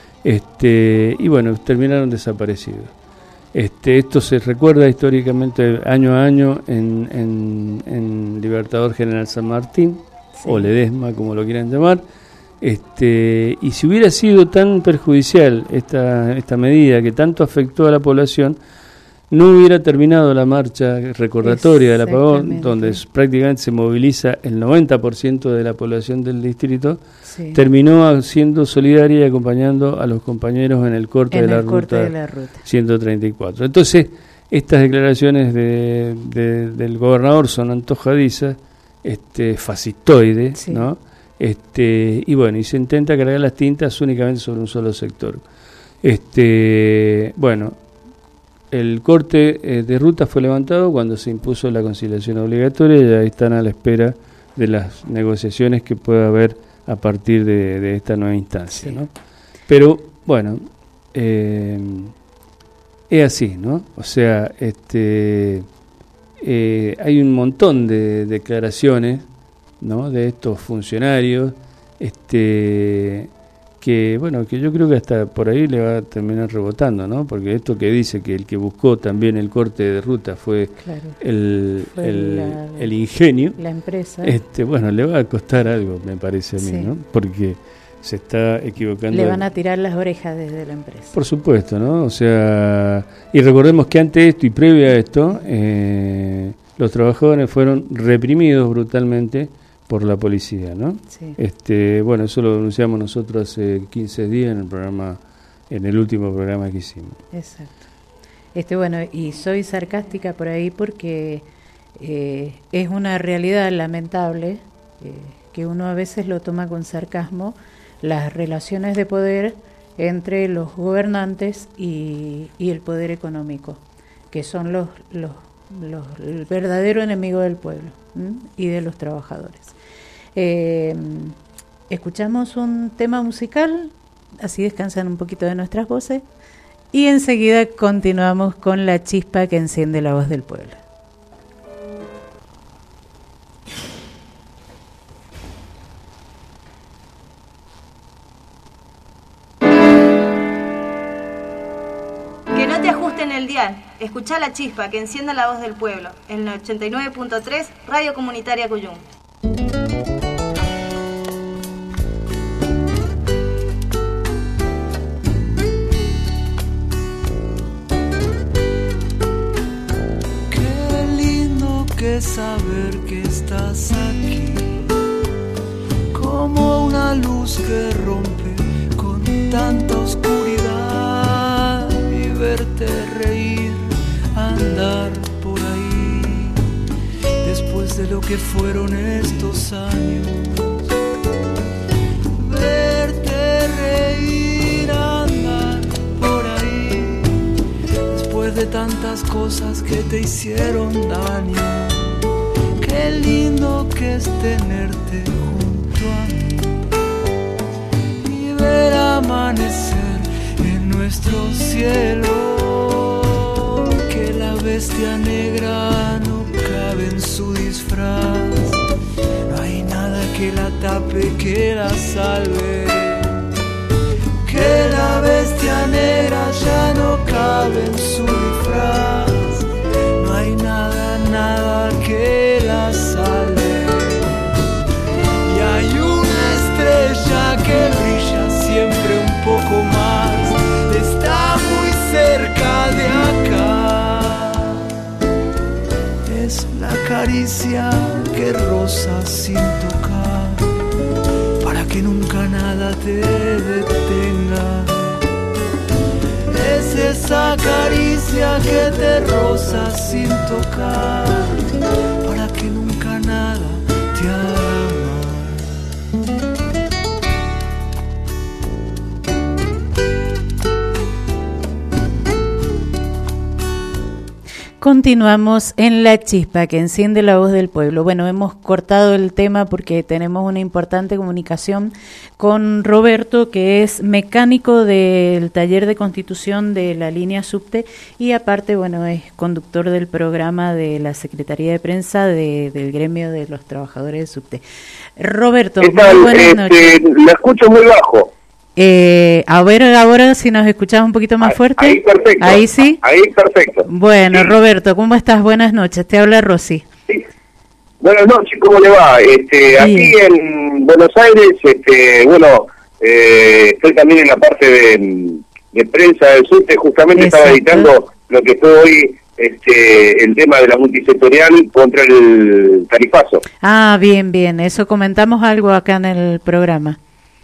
este, y bueno, terminaron desaparecidos. Este, esto se recuerda históricamente año a año en, en, en Libertador General San Martín, Sí. o Ledesma, como lo quieran llamar, Este, y si hubiera sido tan perjudicial esta, esta medida que tanto afectó a la población, no hubiera terminado la marcha recordatoria del apagón, donde prácticamente se moviliza el noventa por ciento de la población del distrito, sí. Terminó siendo solidaria y acompañando a los compañeros en el corte, en de, la el corte ruta de la ruta ciento treinta y cuatro. Entonces, estas declaraciones de, de, del gobernador son antojadizas, este, fascistoides, sí. ¿no? Este, y bueno, y se intenta cargar las tintas únicamente sobre un solo sector. Este, bueno, el corte eh, de ruta fue levantado cuando se impuso la conciliación obligatoria y ahí están a la espera de las negociaciones que pueda haber a partir de, de esta nueva instancia, sí. ¿no? Pero, bueno, eh, es así, ¿no? O sea, este, eh, hay un montón de declaraciones, ¿no? De estos funcionarios, este, que bueno, que yo creo que hasta por ahí le va a terminar rebotando, ¿no? Porque esto que dice que el que buscó también el corte de ruta fue, claro, el, fue el, la, el ingenio, la empresa. Este, bueno, le va a costar algo, me parece a mí, sí. ¿no? Porque se está equivocando. Le van a tirar las orejas desde la empresa. Por supuesto, ¿no? O sea, y recordemos que ante esto y previo a esto, eh, los trabajadores fueron reprimidos brutalmente por la policía, ¿no? Sí. Este, bueno, eso lo denunciamos nosotros hace quince días en el programa, en el último programa que hicimos. Exacto. Este, bueno, y soy sarcástica por ahí porque eh, es una realidad lamentable eh, que uno a veces lo toma con sarcasmo, las relaciones de poder entre los gobernantes y, y el poder económico, que son los, los, los el verdadero enemigo del pueblo, ¿m? Y de los trabajadores. Eh, escuchamos un tema musical, así descansan un poquito de nuestras voces, y enseguida continuamos con la chispa que enciende la voz del pueblo. Que no te ajusten el dial, escuchá la chispa que encienda la voz del pueblo, en el ochenta y nueve punto tres, Radio Comunitaria Cuyum. Qué lindo que saber que estás aquí, como una luz que rompe con tanta oscuridad, y verte reír, andar por ahí, después de lo que fueron estos años. Verte reír, andar por ahí, después de tantas cosas que te hicieron daño. Qué lindo que es tenerte junto a mí y ver amanecer en nuestro cielo. Que la bestia negra no cabe en su disfraz, no hay nada que la tape, que la salve. Que la bestia negra ya no cabe en su disfraz, no hay nada, nada que la salve. Y hay una estrella que brilla siempre un poco más, está muy cerca de acá. Es la caricia que rozas sin tocar, para que nunca nada te detenga. Es esa caricia que te rozas sin tocar, para que nunca nada te haga mal. Continuamos en La Chispa que enciende la voz del pueblo. Bueno, hemos cortado el tema porque tenemos una importante comunicación con Roberto, que es mecánico del taller de Constitución de la línea subte y aparte, bueno, es conductor del programa de la Secretaría de Prensa de, del gremio de los trabajadores de subte. Roberto, ¿qué tal? muy buenas este, noches. La escucho muy bajo. Eh, a ver ahora si nos escuchás un poquito más fuerte. Ahí perfecto. Ahí sí. Ahí perfecto. Bueno, sí. Roberto, ¿cómo estás? Buenas noches. Te habla Rosy. Sí. Buenas noches, ¿cómo le va? Este, aquí en Buenos Aires, este, bueno, eh, estoy también en la parte de, de prensa del subte, justamente Exacto. Estaba editando lo que fue hoy, este, el tema de la multisectorial contra el tarifazo. Ah, bien, bien, eso comentamos algo acá en el programa.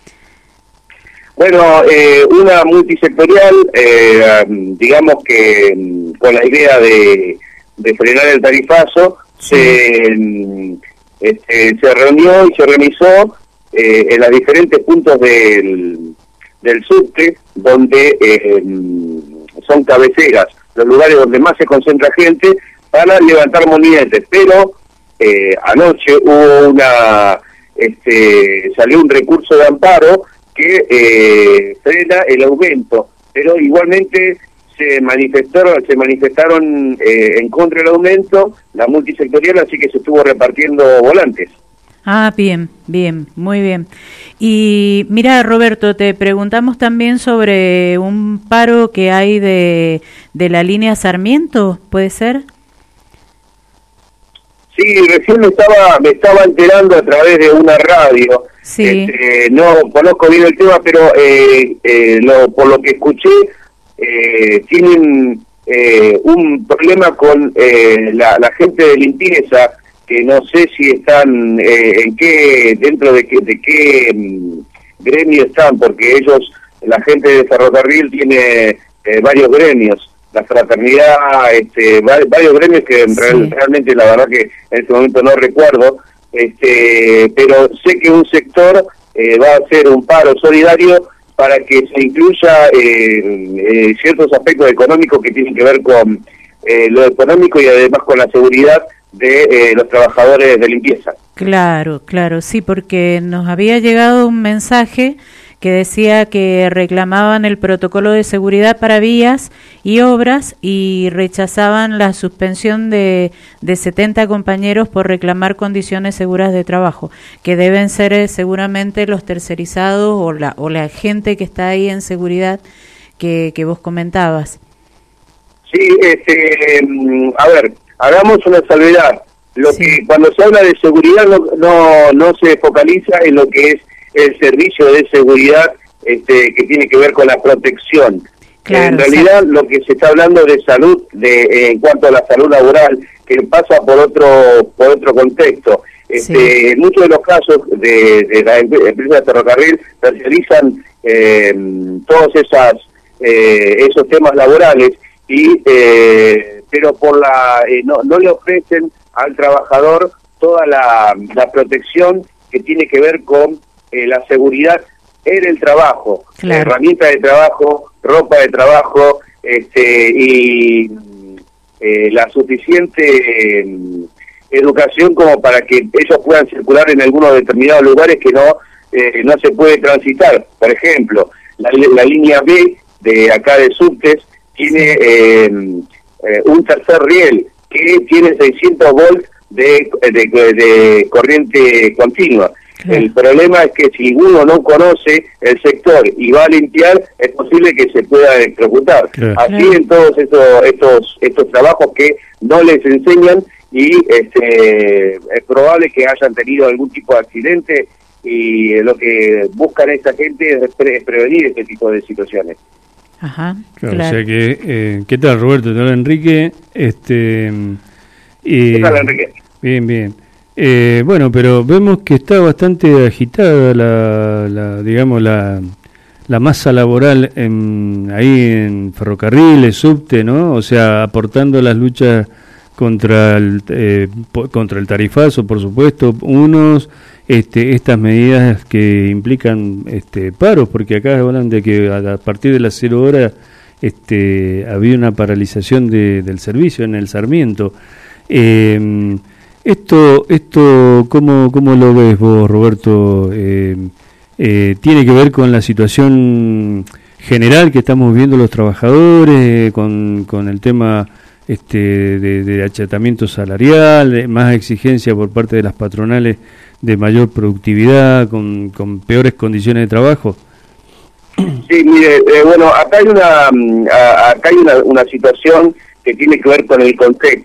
Bueno, eh, una multisectorial, eh, digamos que con la idea de, de frenar el tarifazo, sí. se, este, se reunió y se organizó eh, en los diferentes puntos del, del subte, donde eh, son cabeceras, los lugares donde más se concentra gente, para levantar molinetes. Pero eh, anoche hubo una, este, salió un recurso de amparo que eh, frena el aumento, pero igualmente se manifestaron, se manifestaron eh, en contra del aumento la multisectorial, así que se estuvo repartiendo volantes. Ah, bien, bien, muy bien. Y mira, Roberto, te preguntamos también sobre un paro que hay de, de la línea Sarmiento, ¿puede ser? Sí, recién me estaba me estaba enterando a través de una radio. Sí. Este, no conozco bien el tema, pero eh, eh, lo, por lo que escuché, eh, tienen eh, un problema con eh, la, la gente de limpieza, que no sé si están, eh, en qué, dentro de qué, de qué um, gremio están, porque ellos, la gente de ferrocarril tiene eh, varios gremios. La fraternidad, este, varios gremios que sí. real, realmente la verdad que en este momento no recuerdo, este, pero sé que un sector eh, va a hacer un paro solidario para que se incluya eh, eh, ciertos aspectos económicos que tienen que ver con eh, lo económico y además con la seguridad de eh, los trabajadores de limpieza. Claro, claro, sí, porque nos había llegado un mensaje que decía que reclamaban el protocolo de seguridad para vías y obras y rechazaban la suspensión de, de setenta compañeros por reclamar condiciones seguras de trabajo, que deben ser eh, seguramente los tercerizados o la, o la gente que está ahí en seguridad que, que vos comentabas. Sí, este, a ver, hagamos una salvedad. Lo sí. que cuando se habla de seguridad no, no, no se focaliza en lo que es el servicio de seguridad este, que tiene que ver con la protección. Claro, en realidad sí. lo que se está hablando de salud, de eh, en cuanto a la salud laboral, que pasa por otro por otro contexto. Este, sí. En muchos de los casos de, de la empresa de ferrocarril se realizan eh, todos esas eh, esos temas laborales y eh, pero por la eh, no, no le ofrecen al trabajador toda la, la protección que tiene que ver con Eh, la seguridad en el trabajo, claro. herramientas de trabajo, ropa de trabajo, este y eh, la suficiente eh, educación como para que ellos puedan circular en algunos determinados lugares que no eh, no se puede transitar. Por ejemplo, la, la línea B de acá de subtes tiene eh, eh, un tercer riel que tiene seiscientos volts de, de, de, de corriente continua. El problema es que si uno no conoce el sector y va a limpiar, es posible que se pueda electrocutar. Claro. Así en todos estos, estos estos trabajos que no les enseñan y este es probable que hayan tenido algún tipo de accidente y lo que buscan esta gente es, pre es prevenir este tipo de situaciones. Ajá, claro, claro. O sea que, eh, ¿qué tal, Roberto? ¿Qué tal, Enrique? Este, eh, ¿Qué tal, Enrique? Bien, bien. Eh, bueno, pero vemos que está bastante agitada la, la digamos, la, la masa laboral en, ahí en ferrocarriles, subte, ¿no? O sea, aportando las luchas contra el, eh, po, contra el tarifazo, por supuesto, unos, este, estas medidas que implican este, paros, porque acá hablan de que a, a partir de las cero horas este, había una paralización de, del servicio en el Sarmiento. Eh, Esto, esto ¿cómo, cómo lo ves vos, Roberto? Eh, eh, ¿Tiene que ver con la situación general que estamos viendo los trabajadores, eh, con, con el tema este, de, de achatamiento salarial, de más exigencia por parte de las patronales de mayor productividad, con, con peores condiciones de trabajo? Sí, mire, eh, bueno, acá hay una acá hay una, una situación que tiene que ver con el contexto.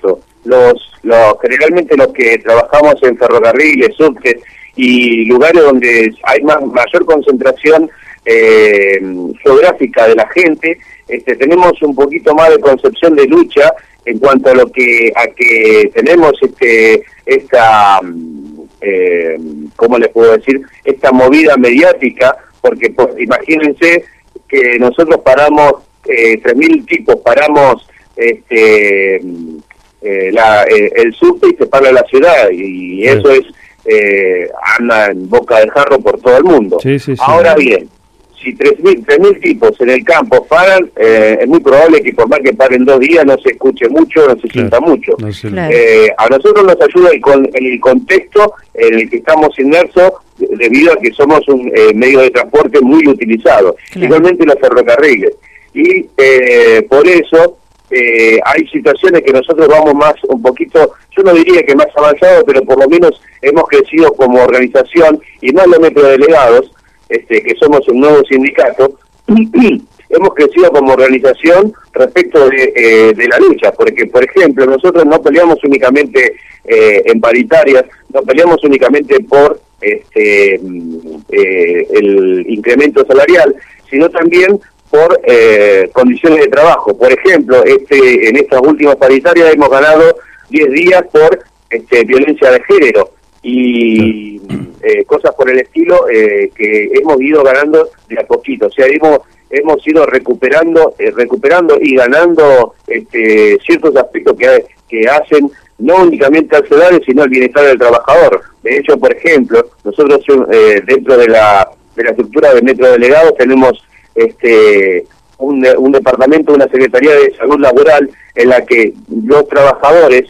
los, los generalmente los que trabajamos en ferrocarriles, subtes y lugares donde hay más mayor concentración eh, geográfica de la gente, este, tenemos un poquito más de concepción de lucha en cuanto a lo que a que tenemos este esta eh, ¿cómo les puedo decir? Esta movida mediática, porque pues, imagínense que nosotros paramos eh, tres mil tipos, paramos este eh, la, eh, el subte y se para la ciudad, y, y eso es eh, anda en boca del jarro por todo el mundo. Sí, sí, sí. Ahora bien, si tres mil tipos en el campo paran, eh, es muy probable que por más que paren dos días no se escuche mucho, no se Claro, sienta mucho. no sé. Claro. Eh, a nosotros nos ayuda el, con, el contexto en el que estamos inmersos, de- debido a que somos un eh, medio de transporte muy utilizado, Claro. igualmente los ferrocarriles. Y eh, por eso eh, hay situaciones que nosotros vamos más, un poquito, yo no diría que más avanzados, pero por lo menos hemos crecido como organización, y más los metrodelegados, este, que somos un nuevo sindicato, hemos crecido como organización respecto de, eh, de la lucha, porque, por ejemplo, nosotros no peleamos únicamente eh, en paritarias, no peleamos únicamente por este mm, eh, el incremento salarial, sino también por eh, condiciones de trabajo. Por ejemplo, este en estas últimas paritarias hemos ganado diez días por este, violencia de género y eh, cosas por el estilo eh, que hemos ido ganando de a poquito. O sea, hemos hemos ido recuperando eh, recuperando y ganando este, ciertos aspectos que, que hacen no únicamente al ciudadano, sino al bienestar del trabajador. De hecho, por ejemplo, nosotros eh, dentro de la de la estructura de metrodelegados tenemos este un, un departamento, una secretaría de salud laboral en la que los trabajadores,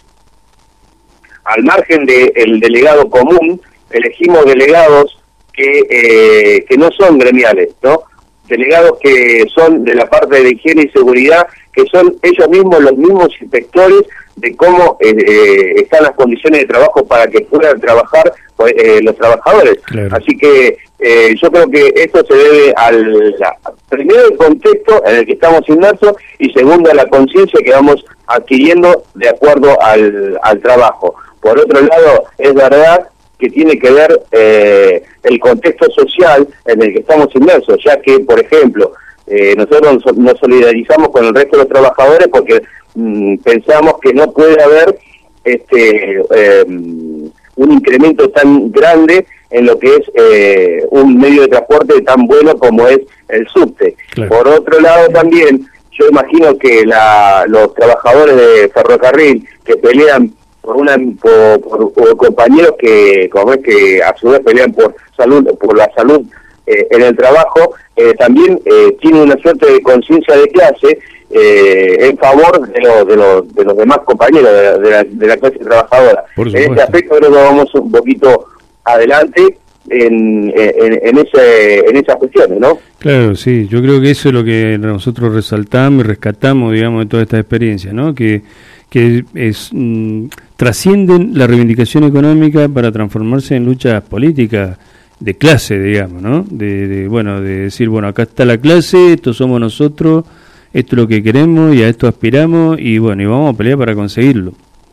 al margen del delegado común, elegimos delegados que eh, que no son gremiales, ¿no? Delegados que son de la parte de higiene y seguridad, que son ellos mismos los mismos inspectores de cómo eh, eh, están las condiciones de trabajo para que puedan trabajar eh, los trabajadores. Claro. Así que eh, yo creo que esto se debe al la, primero el contexto en el que estamos inmersos, y segundo a la conciencia que vamos adquiriendo de acuerdo al, al trabajo. Por otro lado, es verdad que tiene que ver eh, el contexto social en el que estamos inmersos, ya que, por ejemplo, eh, nosotros nos, nos solidarizamos con el resto de los trabajadores porque mm, pensamos que no puede haber este eh, un incremento tan grande en lo que es eh, un medio de transporte tan bueno como es el subte. Claro. Por otro lado también, yo imagino que la, los trabajadores de ferrocarril que pelean por una por, por, por compañeros que como es que a su vez pelean por salud por la salud eh, en el trabajo, eh, también eh, tienen una suerte de conciencia de clase eh, en favor de, lo, de, lo, de los demás compañeros de la, de la, de la clase trabajadora. Por En este supuesto. aspecto creo que vamos un poquito adelante en, en, en, ese, en esas cuestiones, ¿no? Claro, sí, yo creo que eso es lo que nosotros resaltamos y rescatamos, digamos, de toda esta experiencia, ¿no? Que, que es mm, trascienden la reivindicación económica para transformarse en luchas políticas de clase, digamos, ¿no? De, de bueno, de decir, bueno, acá está la clase, estos somos nosotros, esto es lo que queremos y a esto aspiramos, y bueno, y vamos a pelear para conseguirlo.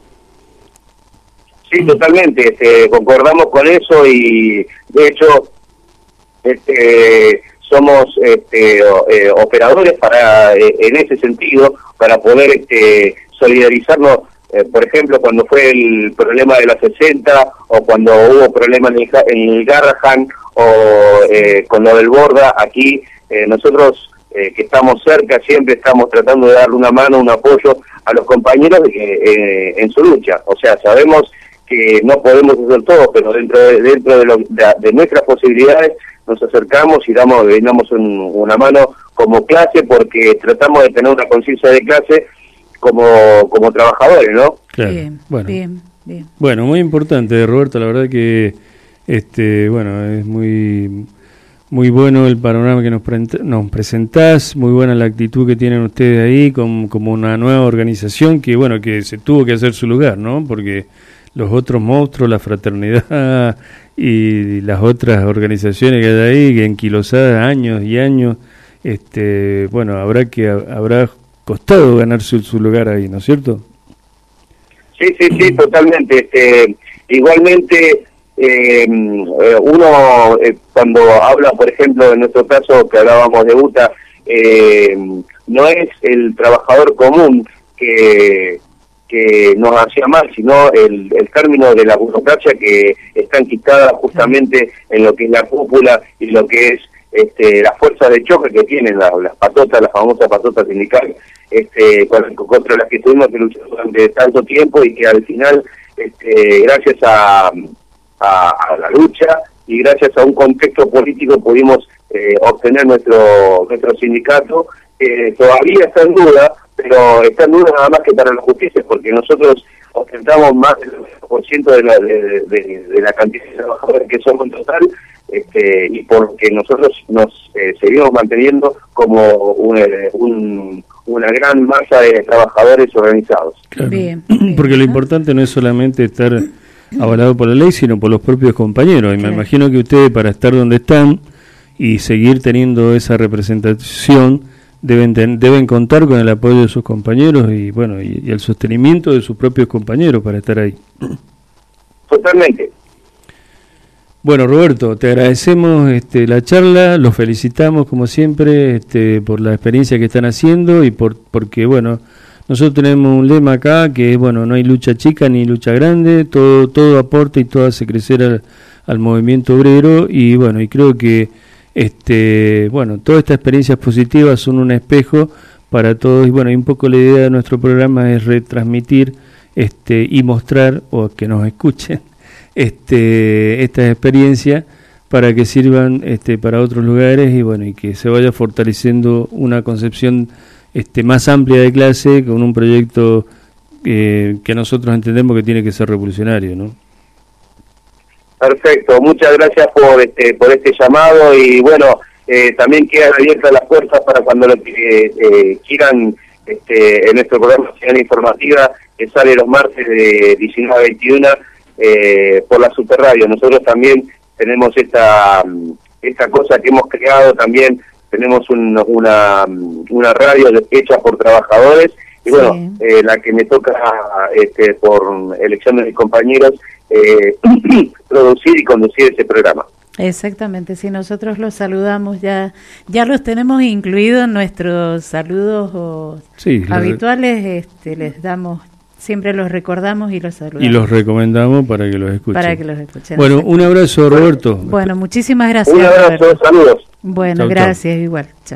Sí, totalmente, este, concordamos con eso, y de hecho este, somos este, o, eh, operadores para eh, en ese sentido, para poder este, solidarizarnos, eh, por ejemplo, cuando fue el problema de la sesenta, o cuando hubo problemas en el, Ja- en el Garrahan, o eh, con lo del Borda, aquí eh, nosotros eh, que estamos cerca siempre estamos tratando de darle una mano, un apoyo a los compañeros de que, eh, en su lucha. O sea, sabemos que no podemos hacer todo, pero dentro de, dentro de, lo, de, de nuestras posibilidades nos acercamos y damos, le damos un, una mano como clase, porque tratamos de tener una conciencia de clase como, como trabajadores, ¿no? Claro. Bien, bueno. bien, bien. Bueno, muy importante, Roberto, la verdad que este, bueno, es muy muy bueno el panorama que nos, pre- nos presentás, muy buena la actitud que tienen ustedes ahí como, como una nueva organización que, bueno, que se tuvo que hacer su lugar, ¿no? Porque los otros monstruos, la fraternidad y las otras organizaciones que hay ahí, que enquilosadas años y años, este, bueno, habrá que habrá costado ganarse su lugar ahí, ¿no es cierto? Sí, sí, sí, totalmente. Este, igualmente, eh, uno eh, cuando habla, por ejemplo, en nuestro caso que hablábamos de UTA, eh, no es el trabajador común que que nos hacía mal, sino el, el término de la burocracia que está enquistada justamente en lo que es la cúpula y lo que es este, las fuerzas de choque que tienen las, las patotas, las famosas patotas sindicales, este, contra las que tuvimos que luchar durante tanto tiempo y que al final, este, gracias a, a, a la lucha y gracias a un contexto político pudimos eh, obtener nuestro nuestro sindicato, que todavía está en duda, pero está en duda nada más que para la justicia, porque nosotros ostentamos más del noventa por ciento de la, de, de, de la cantidad de trabajadores que somos en total, este, y porque nosotros nos eh, seguimos manteniendo como un, un, una gran masa de trabajadores organizados. Claro. Bien, bien, porque lo importante no es solamente estar avalado por la ley, sino por los propios compañeros. Y me imagino que ustedes, para estar donde están y seguir teniendo esa representación, deben ten, deben contar con el apoyo de sus compañeros y bueno y, y el sostenimiento de sus propios compañeros para estar ahí. Totalmente. Bueno, Roberto, te agradecemos este, la charla, los felicitamos como siempre este, por la experiencia que están haciendo y por porque bueno, nosotros tenemos un lema acá que es bueno, no hay lucha chica ni lucha grande, todo todo aporta y todo hace crecer al, al movimiento obrero y bueno, y creo que Este, bueno, todas estas experiencias positivas son un espejo para todos y bueno, y un poco la idea de nuestro programa es retransmitir este y mostrar o que nos escuchen este estas experiencias para que sirvan este para otros lugares y bueno, y que se vaya fortaleciendo una concepción este más amplia de clase con un proyecto eh, que nosotros entendemos que tiene que ser revolucionario, ¿no? Perfecto, muchas gracias por este por este llamado y bueno, eh, también quedan abiertas las puertas para cuando lo que eh, quieran este, en nuestro programa Señal Informativa que sale los martes de diecinueve a veintiuno eh, por la Superradio. Nosotros también tenemos esta esta cosa que hemos creado, también tenemos un, una una radio hecha por trabajadores y bueno, sí. eh, la que me toca este, por elección de mis compañeros Eh, producir y conducir ese programa. Exactamente, si nosotros los saludamos ya ya los tenemos incluidos en nuestros saludos o sí, habituales, este, les damos, siempre los recordamos y los saludamos. Y los recomendamos para que los escuchen. Para que los escuchen. Bueno, un abrazo, Roberto. Bueno, muchísimas gracias. Un abrazo, Roberto. Saludos. Bueno, chau, gracias, chau. Igual. Chao.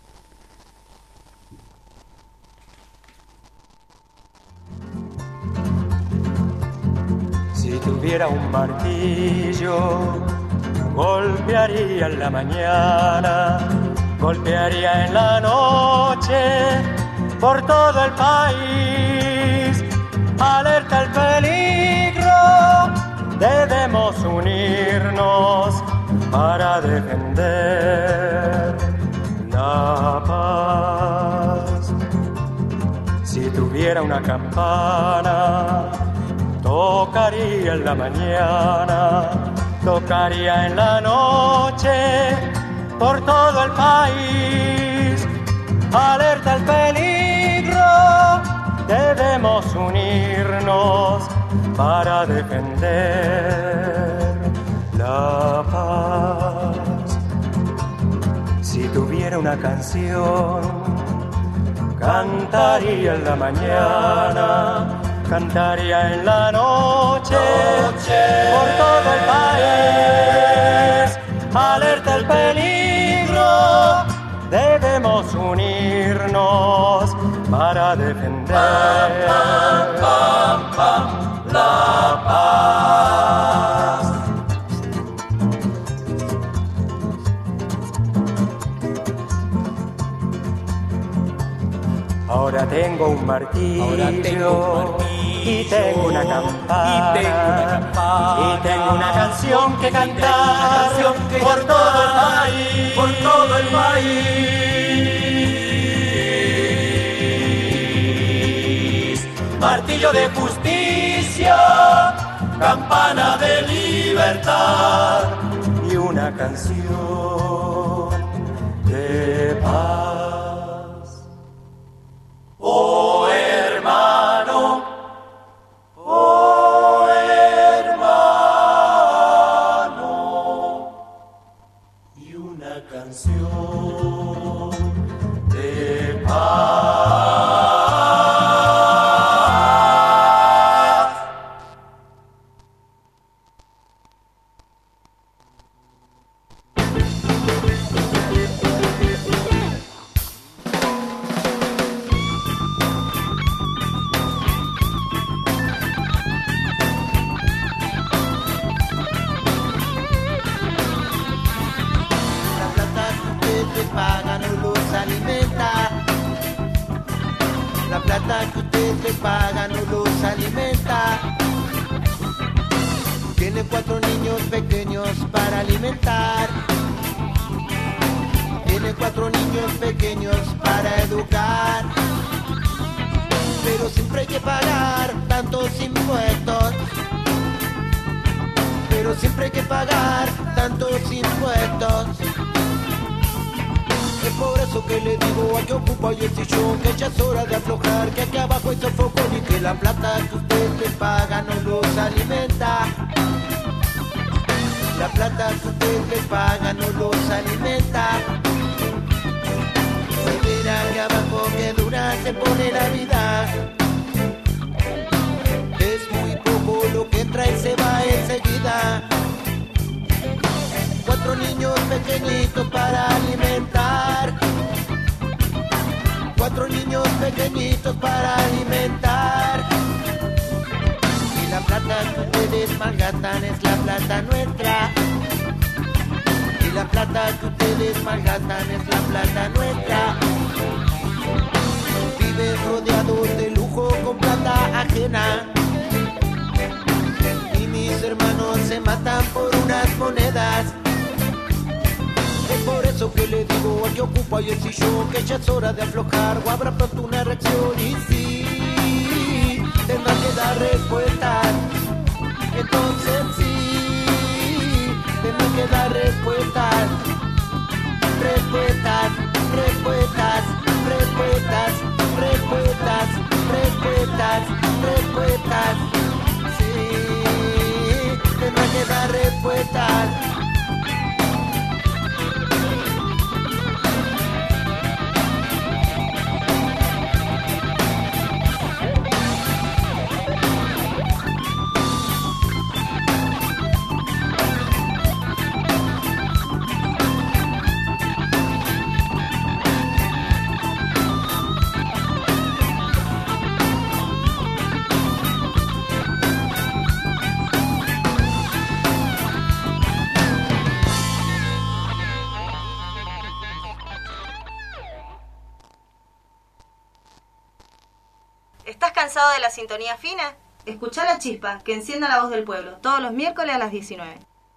Si tuviera un martillo, golpearía en la mañana, golpearía en la noche, por todo el país. Alerta el peligro, debemos unirnos para defender la paz. Si tuviera una campana, tocaría en la mañana, tocaría en la noche, por todo el país. Alerta el peligro, debemos unirnos para defender la paz. Si tuviera una canción, cantaría en la mañana, cantaría en la noche, noche, por todo el país. Alerta el peligro, debemos unirnos para defender pam, pam, pam, pam, la paz. Ahora tengo un martillo, Ahora tengo un martillo y tengo una campana, y tengo una, campana, y tengo una canción que cantar canción que por cantar, todo el país, por todo el país. Martillo de justicia, campana de libertad y una canción de paz. Oh hermano, alimenta. La plata que usted le paga no los alimenta. Tiene cuatro niños pequeños para alimentar. Tiene cuatro niños pequeños para educar. Pero siempre hay que pagar tantos impuestos. Pero siempre hay que pagar tantos impuestos. Es por eso que le digo a que ocupa hoy el sillón, que ya es hora de aflojar, que aquí abajo hay sofocón y que la plata que usted le paga no los alimenta. La plata que usted le paga no los alimenta. Se mira que abajo que dura se pone la vida. Es muy poco lo que entra y se va enseguida. Cuatro niños pequeñitos para alimentar. Cuatro niños pequeñitos para alimentar. Y la plata que ustedes malgastan es la plata nuestra. Y la plata que ustedes malgastan es la plata nuestra. Viven rodeados de lujo con plata ajena. Y mis hermanos se matan por unas monedas. Es por eso que le digo al que ocupa hoy el sillón, que ya es hora de aflojar o habrá pronto una reacción. Y sí, tendrá que dar respuestas. Entonces sí, tendrá que dar respuestas. Respuestas, respuestas, respuestas, respuestas, respuestas, respuestas. Sí, tendrá que dar respuestas. ¿Estás cansado de la sintonía fina? Escuchá La Chispa, que encienda la voz del pueblo, todos los miércoles a las diecinueve.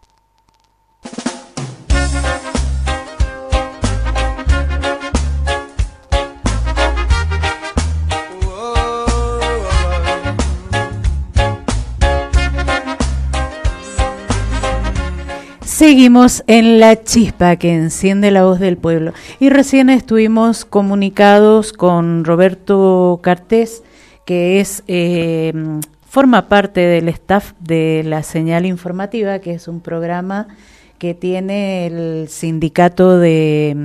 Seguimos en La Chispa, que enciende la voz del pueblo. Y recién estuvimos comunicados con Roberto Cartés, que es eh, forma parte del staff de La Señal Informativa, que es un programa que tiene el sindicato de,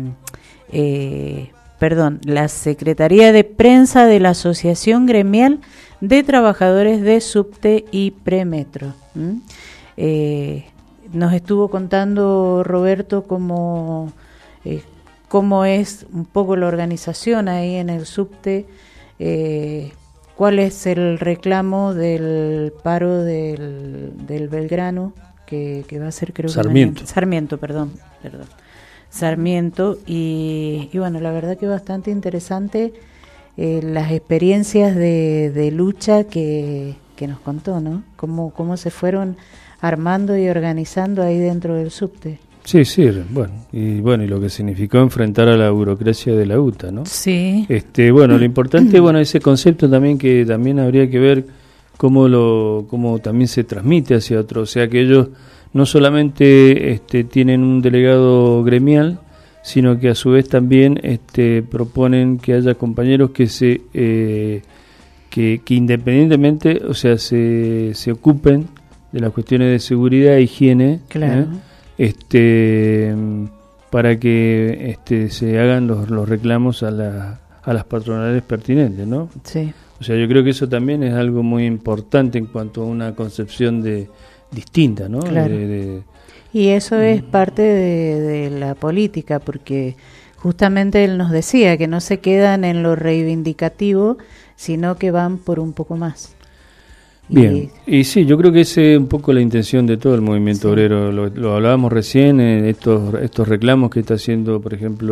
eh, perdón, la Secretaría de Prensa de la Asociación Gremial de Trabajadores de Subte y Premetro. ¿Mm? Eh, nos estuvo contando Roberto cómo, eh, cómo es un poco la organización ahí en el subte, eh, cuál es el reclamo del paro del, del Belgrano, que, que va a ser creo Sarmiento. que mañana. Sarmiento, perdón, perdón. Sarmiento, y, y bueno, la verdad que bastante interesante eh, las experiencias de, de lucha que, que nos contó, ¿no? Cómo, cómo se fueron armando y organizando ahí dentro del subte. Sí, sí, bueno, y bueno, y lo que significó enfrentar a la burocracia de la U T A, ¿no? Sí. Este, bueno, lo importante, bueno, ese concepto también que también habría que ver cómo lo cómo también se transmite hacia otros, o sea, que ellos no solamente este tienen un delegado gremial, sino que a su vez también este proponen que haya compañeros que se eh, que, que independientemente, o sea, se se ocupen de las cuestiones de seguridad e higiene, claro. ¿eh? este para que este se hagan los, los reclamos a la, a las patronales pertinentes, ¿no? Sí. O sea, yo creo que eso también es algo muy importante en cuanto a una concepción de distinta, ¿no? Claro. De, de, y eso es parte de, de la política, porque justamente él nos decía que no se quedan en lo reivindicativo, sino que van por un poco más. Bien, y, y sí, yo creo que esa es un poco la intención de todo el movimiento sí. obrero. Lo, lo hablábamos recién, eh, estos estos reclamos que está haciendo, por ejemplo,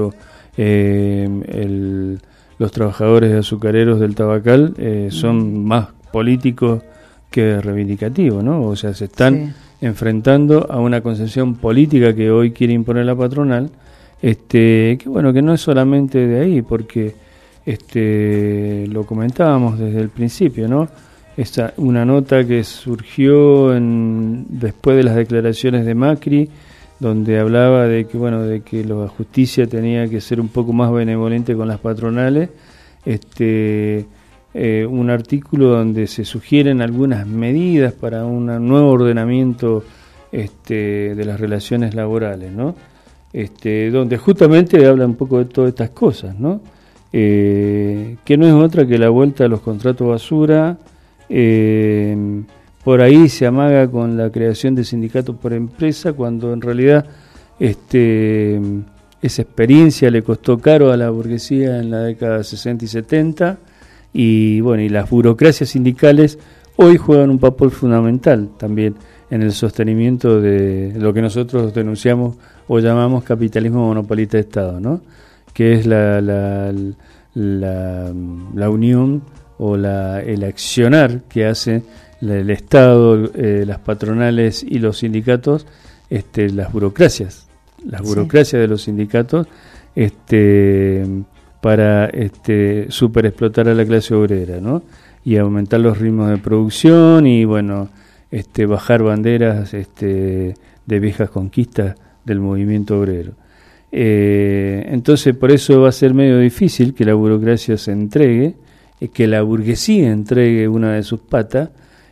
eh, el, los trabajadores azucareros del Tabacal eh, son más políticos que reivindicativos, ¿no? O sea, se están sí. enfrentando a una concepción política que hoy quiere imponer la patronal, este, que bueno, que no es solamente de ahí, porque este, lo comentábamos desde el principio, ¿no? Esta, una nota que surgió en, después de las declaraciones de Macri, donde hablaba de que bueno, de que la justicia tenía que ser un poco más benevolente con las patronales, este Eh, un artículo donde se sugieren algunas medidas para un nuevo ordenamiento este, de las relaciones laborales, ¿no? Este, donde justamente habla un poco de todas estas cosas, ¿no? Eh, que no es otra que la vuelta a los contratos basura. Eh, por ahí se amaga con la creación de sindicatos por empresa, cuando en realidad este, esa experiencia le costó caro a la burguesía en la década sesenta y setenta. Y bueno, y las burocracias sindicales hoy juegan un papel fundamental también en el sostenimiento de lo que nosotros denunciamos o llamamos capitalismo monopolista de Estado, ¿no? Que es la la, la, la unión o la, el accionar que hace la, el Estado, eh, las patronales y los sindicatos, este, las burocracias, las burocracias sí. de los sindicatos, este para este superexplotar a la clase obrera, ¿no? Y aumentar los ritmos de producción y bueno, este bajar banderas este de viejas conquistas del movimiento obrero. Eh, entonces por eso va a ser medio difícil que la burocracia se entregue, eh, que la burguesía entregue una de sus patas,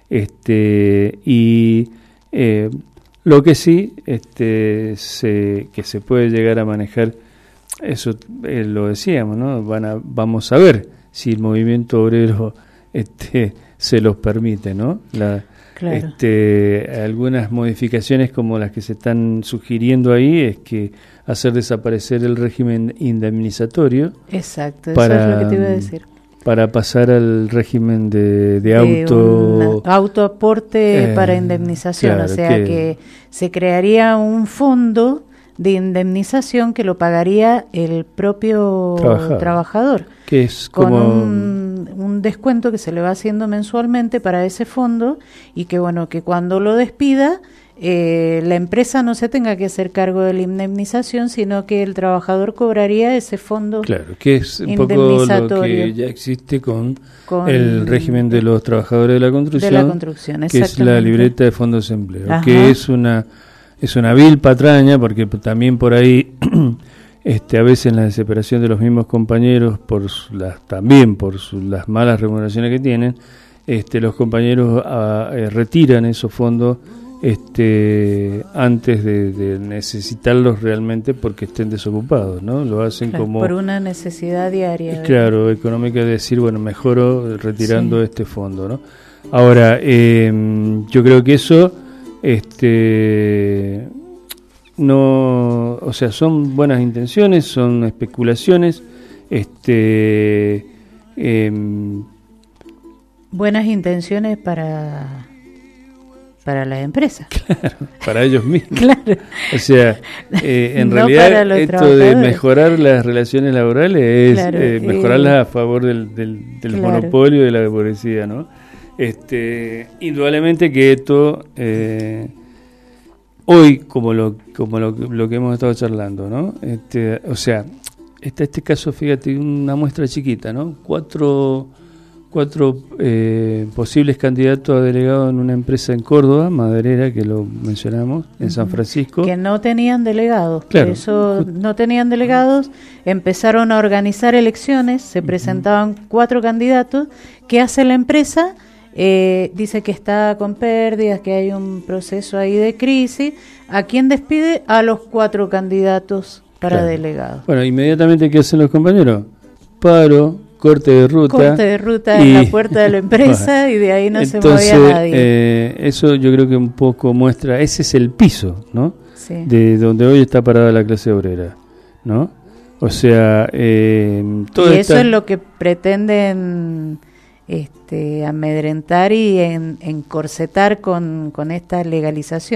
este y eh, lo que sí este se que se puede llegar a manejar. Eso eh, lo decíamos, ¿no? Van a, vamos a ver si el movimiento obrero este, se los permite, ¿no? La, claro. este, algunas modificaciones como las que se están sugiriendo ahí es que hacer desaparecer el régimen indemnizatorio. Exacto, para, eso es lo que te iba a decir. Para pasar al régimen de, de, de auto... autoaporte eh, para indemnización, claro, o sea que, que se crearía un fondo de indemnización que lo pagaría el propio trabajador, trabajador que es con como un, un descuento que se le va haciendo mensualmente para ese fondo y que bueno, que cuando lo despida eh, la empresa no se tenga que hacer cargo de la indemnización, sino que el trabajador cobraría ese fondo. Claro, que es un poco lo que ya existe con, con el régimen de los trabajadores de la construcción, de la construcción, que es la libreta de fondos de empleo. Ajá. Que es una Es una vil patraña, porque también por ahí, este, a veces la desesperación de los mismos compañeros, por su, las, también por su, las malas remuneraciones que tienen, este, los compañeros a, eh, retiran esos fondos este, antes de, de necesitarlos realmente porque estén desocupados, ¿no? Lo hacen claro, como... por una necesidad diaria. Claro, ¿verdad? Económica, de decir, bueno, mejoro retirando sí. este fondo, ¿no? Ahora, eh, yo creo que eso... este no o sea son buenas intenciones, son especulaciones, este eh, buenas intenciones para para las empresas, claro, para ellos mismos, claro. O sea, eh, en no realidad esto de mejorar las relaciones laborales es claro, eh, mejorarlas eh, a favor del, del, del claro. monopolio de la burguesía, ¿no? Este, indudablemente que esto eh, hoy, como lo como lo, lo que hemos estado charlando, ¿no? Este, o sea, está este caso, fíjate, una muestra chiquita, ¿no? Cuatro cuatro eh, posibles candidatos a delegado en una empresa en Córdoba, maderera, que lo mencionamos, en uh-huh. San Francisco, que no tenían delegados, claro. eso no tenían delegados, empezaron a organizar elecciones, se uh-huh. presentaban cuatro candidatos. ¿Qué hace la empresa? Eh, dice que está con pérdidas, que hay un proceso ahí de crisis. ¿A quién despide? A los cuatro candidatos para claro. delegados. Bueno, inmediatamente, ¿qué hacen los compañeros? Paro, corte de ruta. Corte de ruta y... en la puerta de la empresa bueno, y de ahí no entonces, se movía nadie. Eh, eso yo creo que un poco muestra, ese es el piso, ¿no? Sí. De donde hoy está parada la clase obrera, ¿no? O sea, eh, todo y eso esta... es lo que pretenden... Este, amedrentar y en, encorsetar con, con esta legalización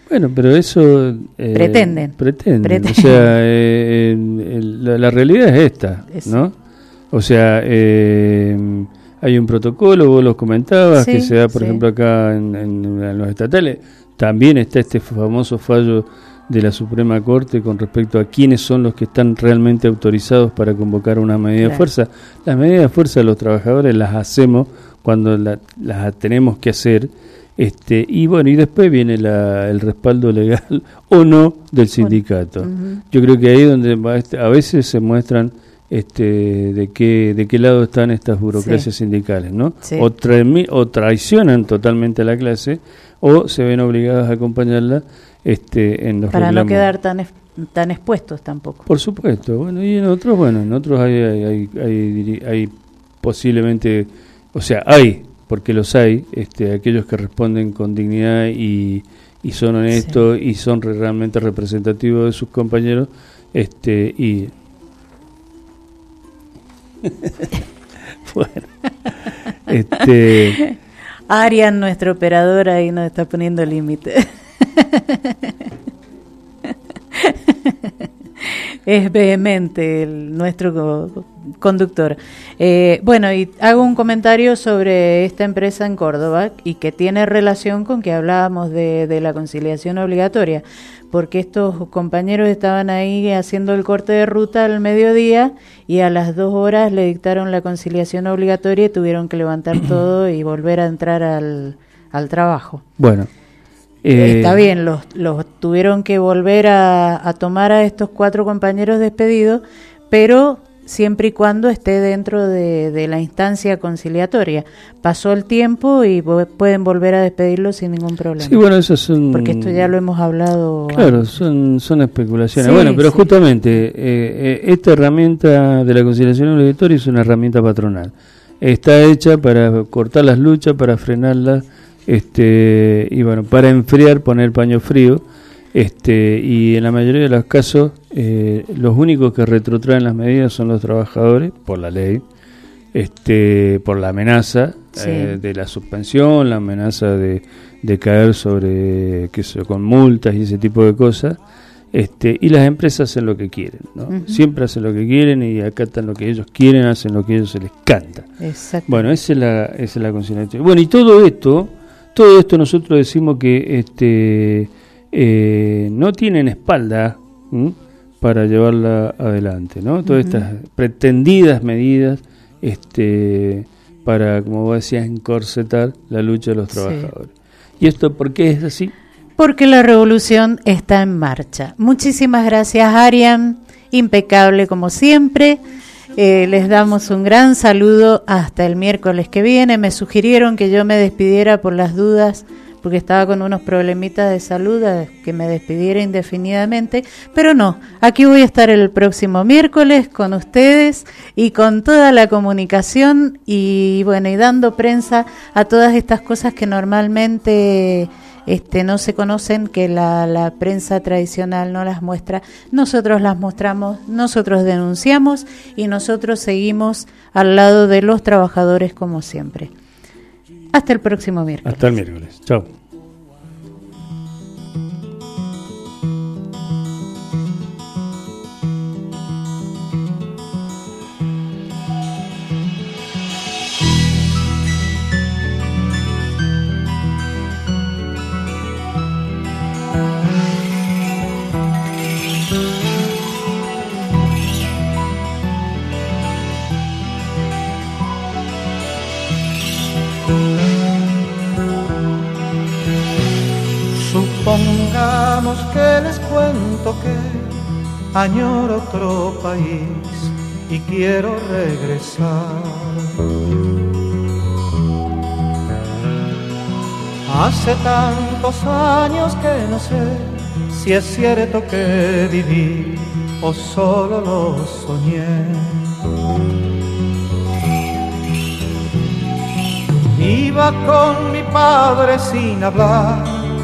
Bueno, pero eso... Eh, pretenden. Pretenden. Pretenden. O sea, eh, eh, la, la realidad es esta, es. ¿no? O sea, eh, hay un protocolo, vos lo comentabas, sí, que se da, por sí. ejemplo, acá en, en, en los estatales. También está este famoso fallo de la Suprema Corte con respecto a quiénes son los que están realmente autorizados para convocar una medida claro. de fuerza. Las medidas de fuerza de los trabajadores las hacemos cuando la, las tenemos que hacer. Este, y bueno, y después viene la, el respaldo legal o no del sindicato. Uh-huh. Yo creo que ahí es donde va este, a veces se muestran este, de qué de qué lado están estas burocracias sí. sindicales, ¿no? Sí. O, tra- o traicionan totalmente a la clase o se ven obligadas a acompañarla este, en los para reclamos. no quedar tan es- tan expuestos tampoco. Por supuesto. Bueno, y en otros, bueno, en otros hay hay, hay, hay, hay posiblemente, o sea, hay porque los hay, este, aquellos que responden con dignidad y, y son honestos sí. y son re- realmente representativos de sus compañeros, este, y bueno, este, Arian, nuestro operador, ahí nos está poniendo límite. Es vehemente el, nuestro co- conductor. Eh, bueno, y hago un comentario sobre esta empresa en Córdoba y que tiene relación con que hablábamos de, de la conciliación obligatoria, porque estos compañeros estaban ahí haciendo el corte de ruta al mediodía y a las dos horas le dictaron la conciliación obligatoria y tuvieron que levantar todo y volver a entrar al, al trabajo. Bueno. Eh, Está bien, los, los tuvieron que volver a, a tomar a estos cuatro compañeros despedidos, pero siempre y cuando esté dentro de, de la instancia conciliatoria. Pasó el tiempo y vo- pueden volver a despedirlos sin ningún problema. Sí, bueno, eso son... Porque esto ya lo hemos hablado. Claro, son, son especulaciones. Sí, bueno, pero sí. justamente eh, eh, esta herramienta de la conciliación obligatoria es una herramienta patronal. Está hecha para cortar las luchas, para frenarlas, este y bueno, para enfriar, poner paño frío, este y en la mayoría de los casos eh, los únicos que retrotraen las medidas son los trabajadores por la ley, este por la amenaza sí. eh, de la suspensión, la amenaza de, de caer sobre qué sé yo, con multas y ese tipo de cosas, este y las empresas hacen lo que quieren, ¿no? Uh-huh. Siempre hacen lo que quieren y acatan lo que ellos quieren, hacen lo que a ellos se les canta. Exacto. Bueno, esa es la esa es la conciliación. Bueno, y todo esto Todo esto nosotros decimos que este eh, no tienen espalda ¿m? para llevarla adelante, ¿no? Todas uh-huh. estas pretendidas medidas este para, como vos decías, encorsetar la lucha de los trabajadores. Sí. ¿Y esto por qué es así? Porque la revolución está en marcha. Muchísimas gracias, Arian, impecable como siempre. Eh, les damos un gran saludo hasta el miércoles que viene. Me sugirieron que yo me despidiera por las dudas, porque estaba con unos problemitas de salud, que me despidiera indefinidamente, pero no, aquí voy a estar el próximo miércoles con ustedes y con toda la comunicación y bueno, y dando prensa a todas estas cosas que normalmente Este, no se conocen, que la, la prensa tradicional no las muestra. Nosotros las mostramos, nosotros denunciamos y nosotros seguimos al lado de los trabajadores como siempre. Hasta el próximo miércoles. Hasta el miércoles. Chao. Supongamos que les cuento que añoro otro país y quiero regresar. Hace tantos años que no sé si es cierto que viví o solo lo soñé. Iba con mi padre sin hablar,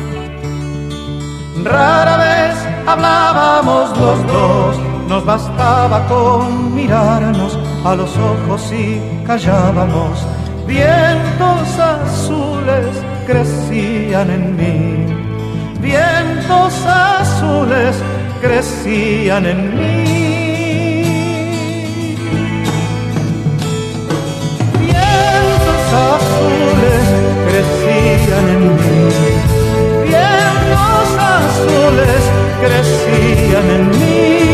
rara vez hablábamos los dos, nos bastaba con mirarnos a los ojos y callábamos. Vientos azules crecían en mí, vientos azules crecían en mí. Vientos azules crecían en mí. Vientos azules crecían en mí.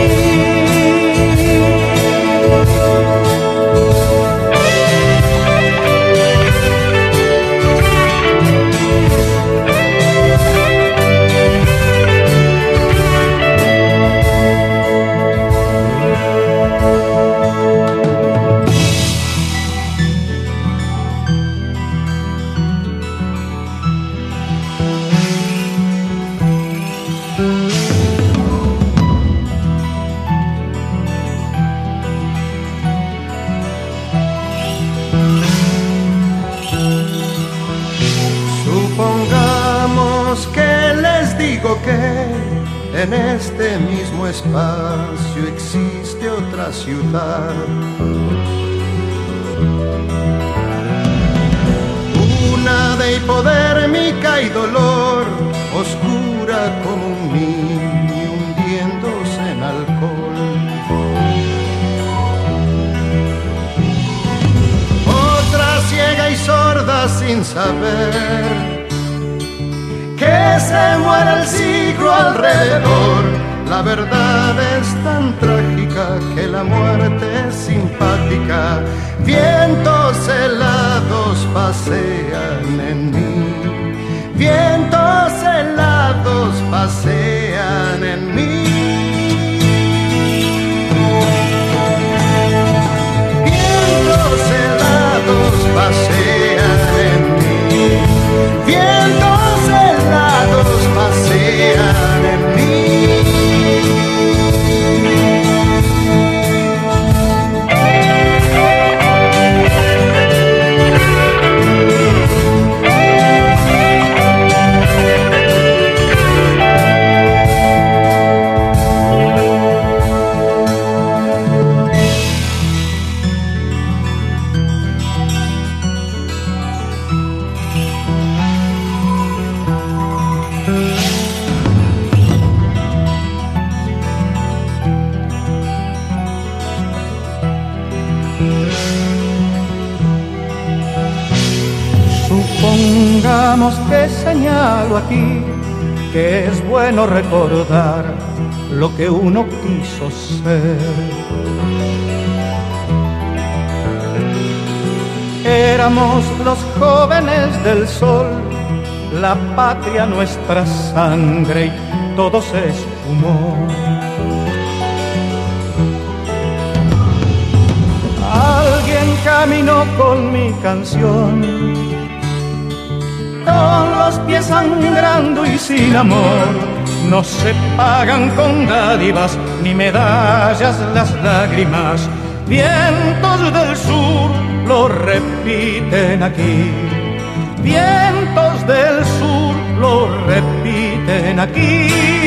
En este mismo espacio existe otra ciudad, una de hipodérmica y dolor, oscura como un niño hundiéndose en alcohol. Otra ciega y sorda sin saber que se muere el siglo alrededor. La verdad es tan trágica que la muerte es simpática. Vientos helados pasean en mí. Vientos helados pasean en mí. Vientos helados pasean en mí. Vientos helados pasean en mí. Supongamos que señalo aquí que es bueno recordar lo que uno quiso ser. Éramos los jóvenes del sol, la patria nuestra sangre y todo se esfumó. Alguien caminó con mi canción, con los pies sangrando y sin amor. No se pagan con dádivas ni medallas las lágrimas. Vientos del sur lo repiten aquí. Vientos del sur lo repiten aquí.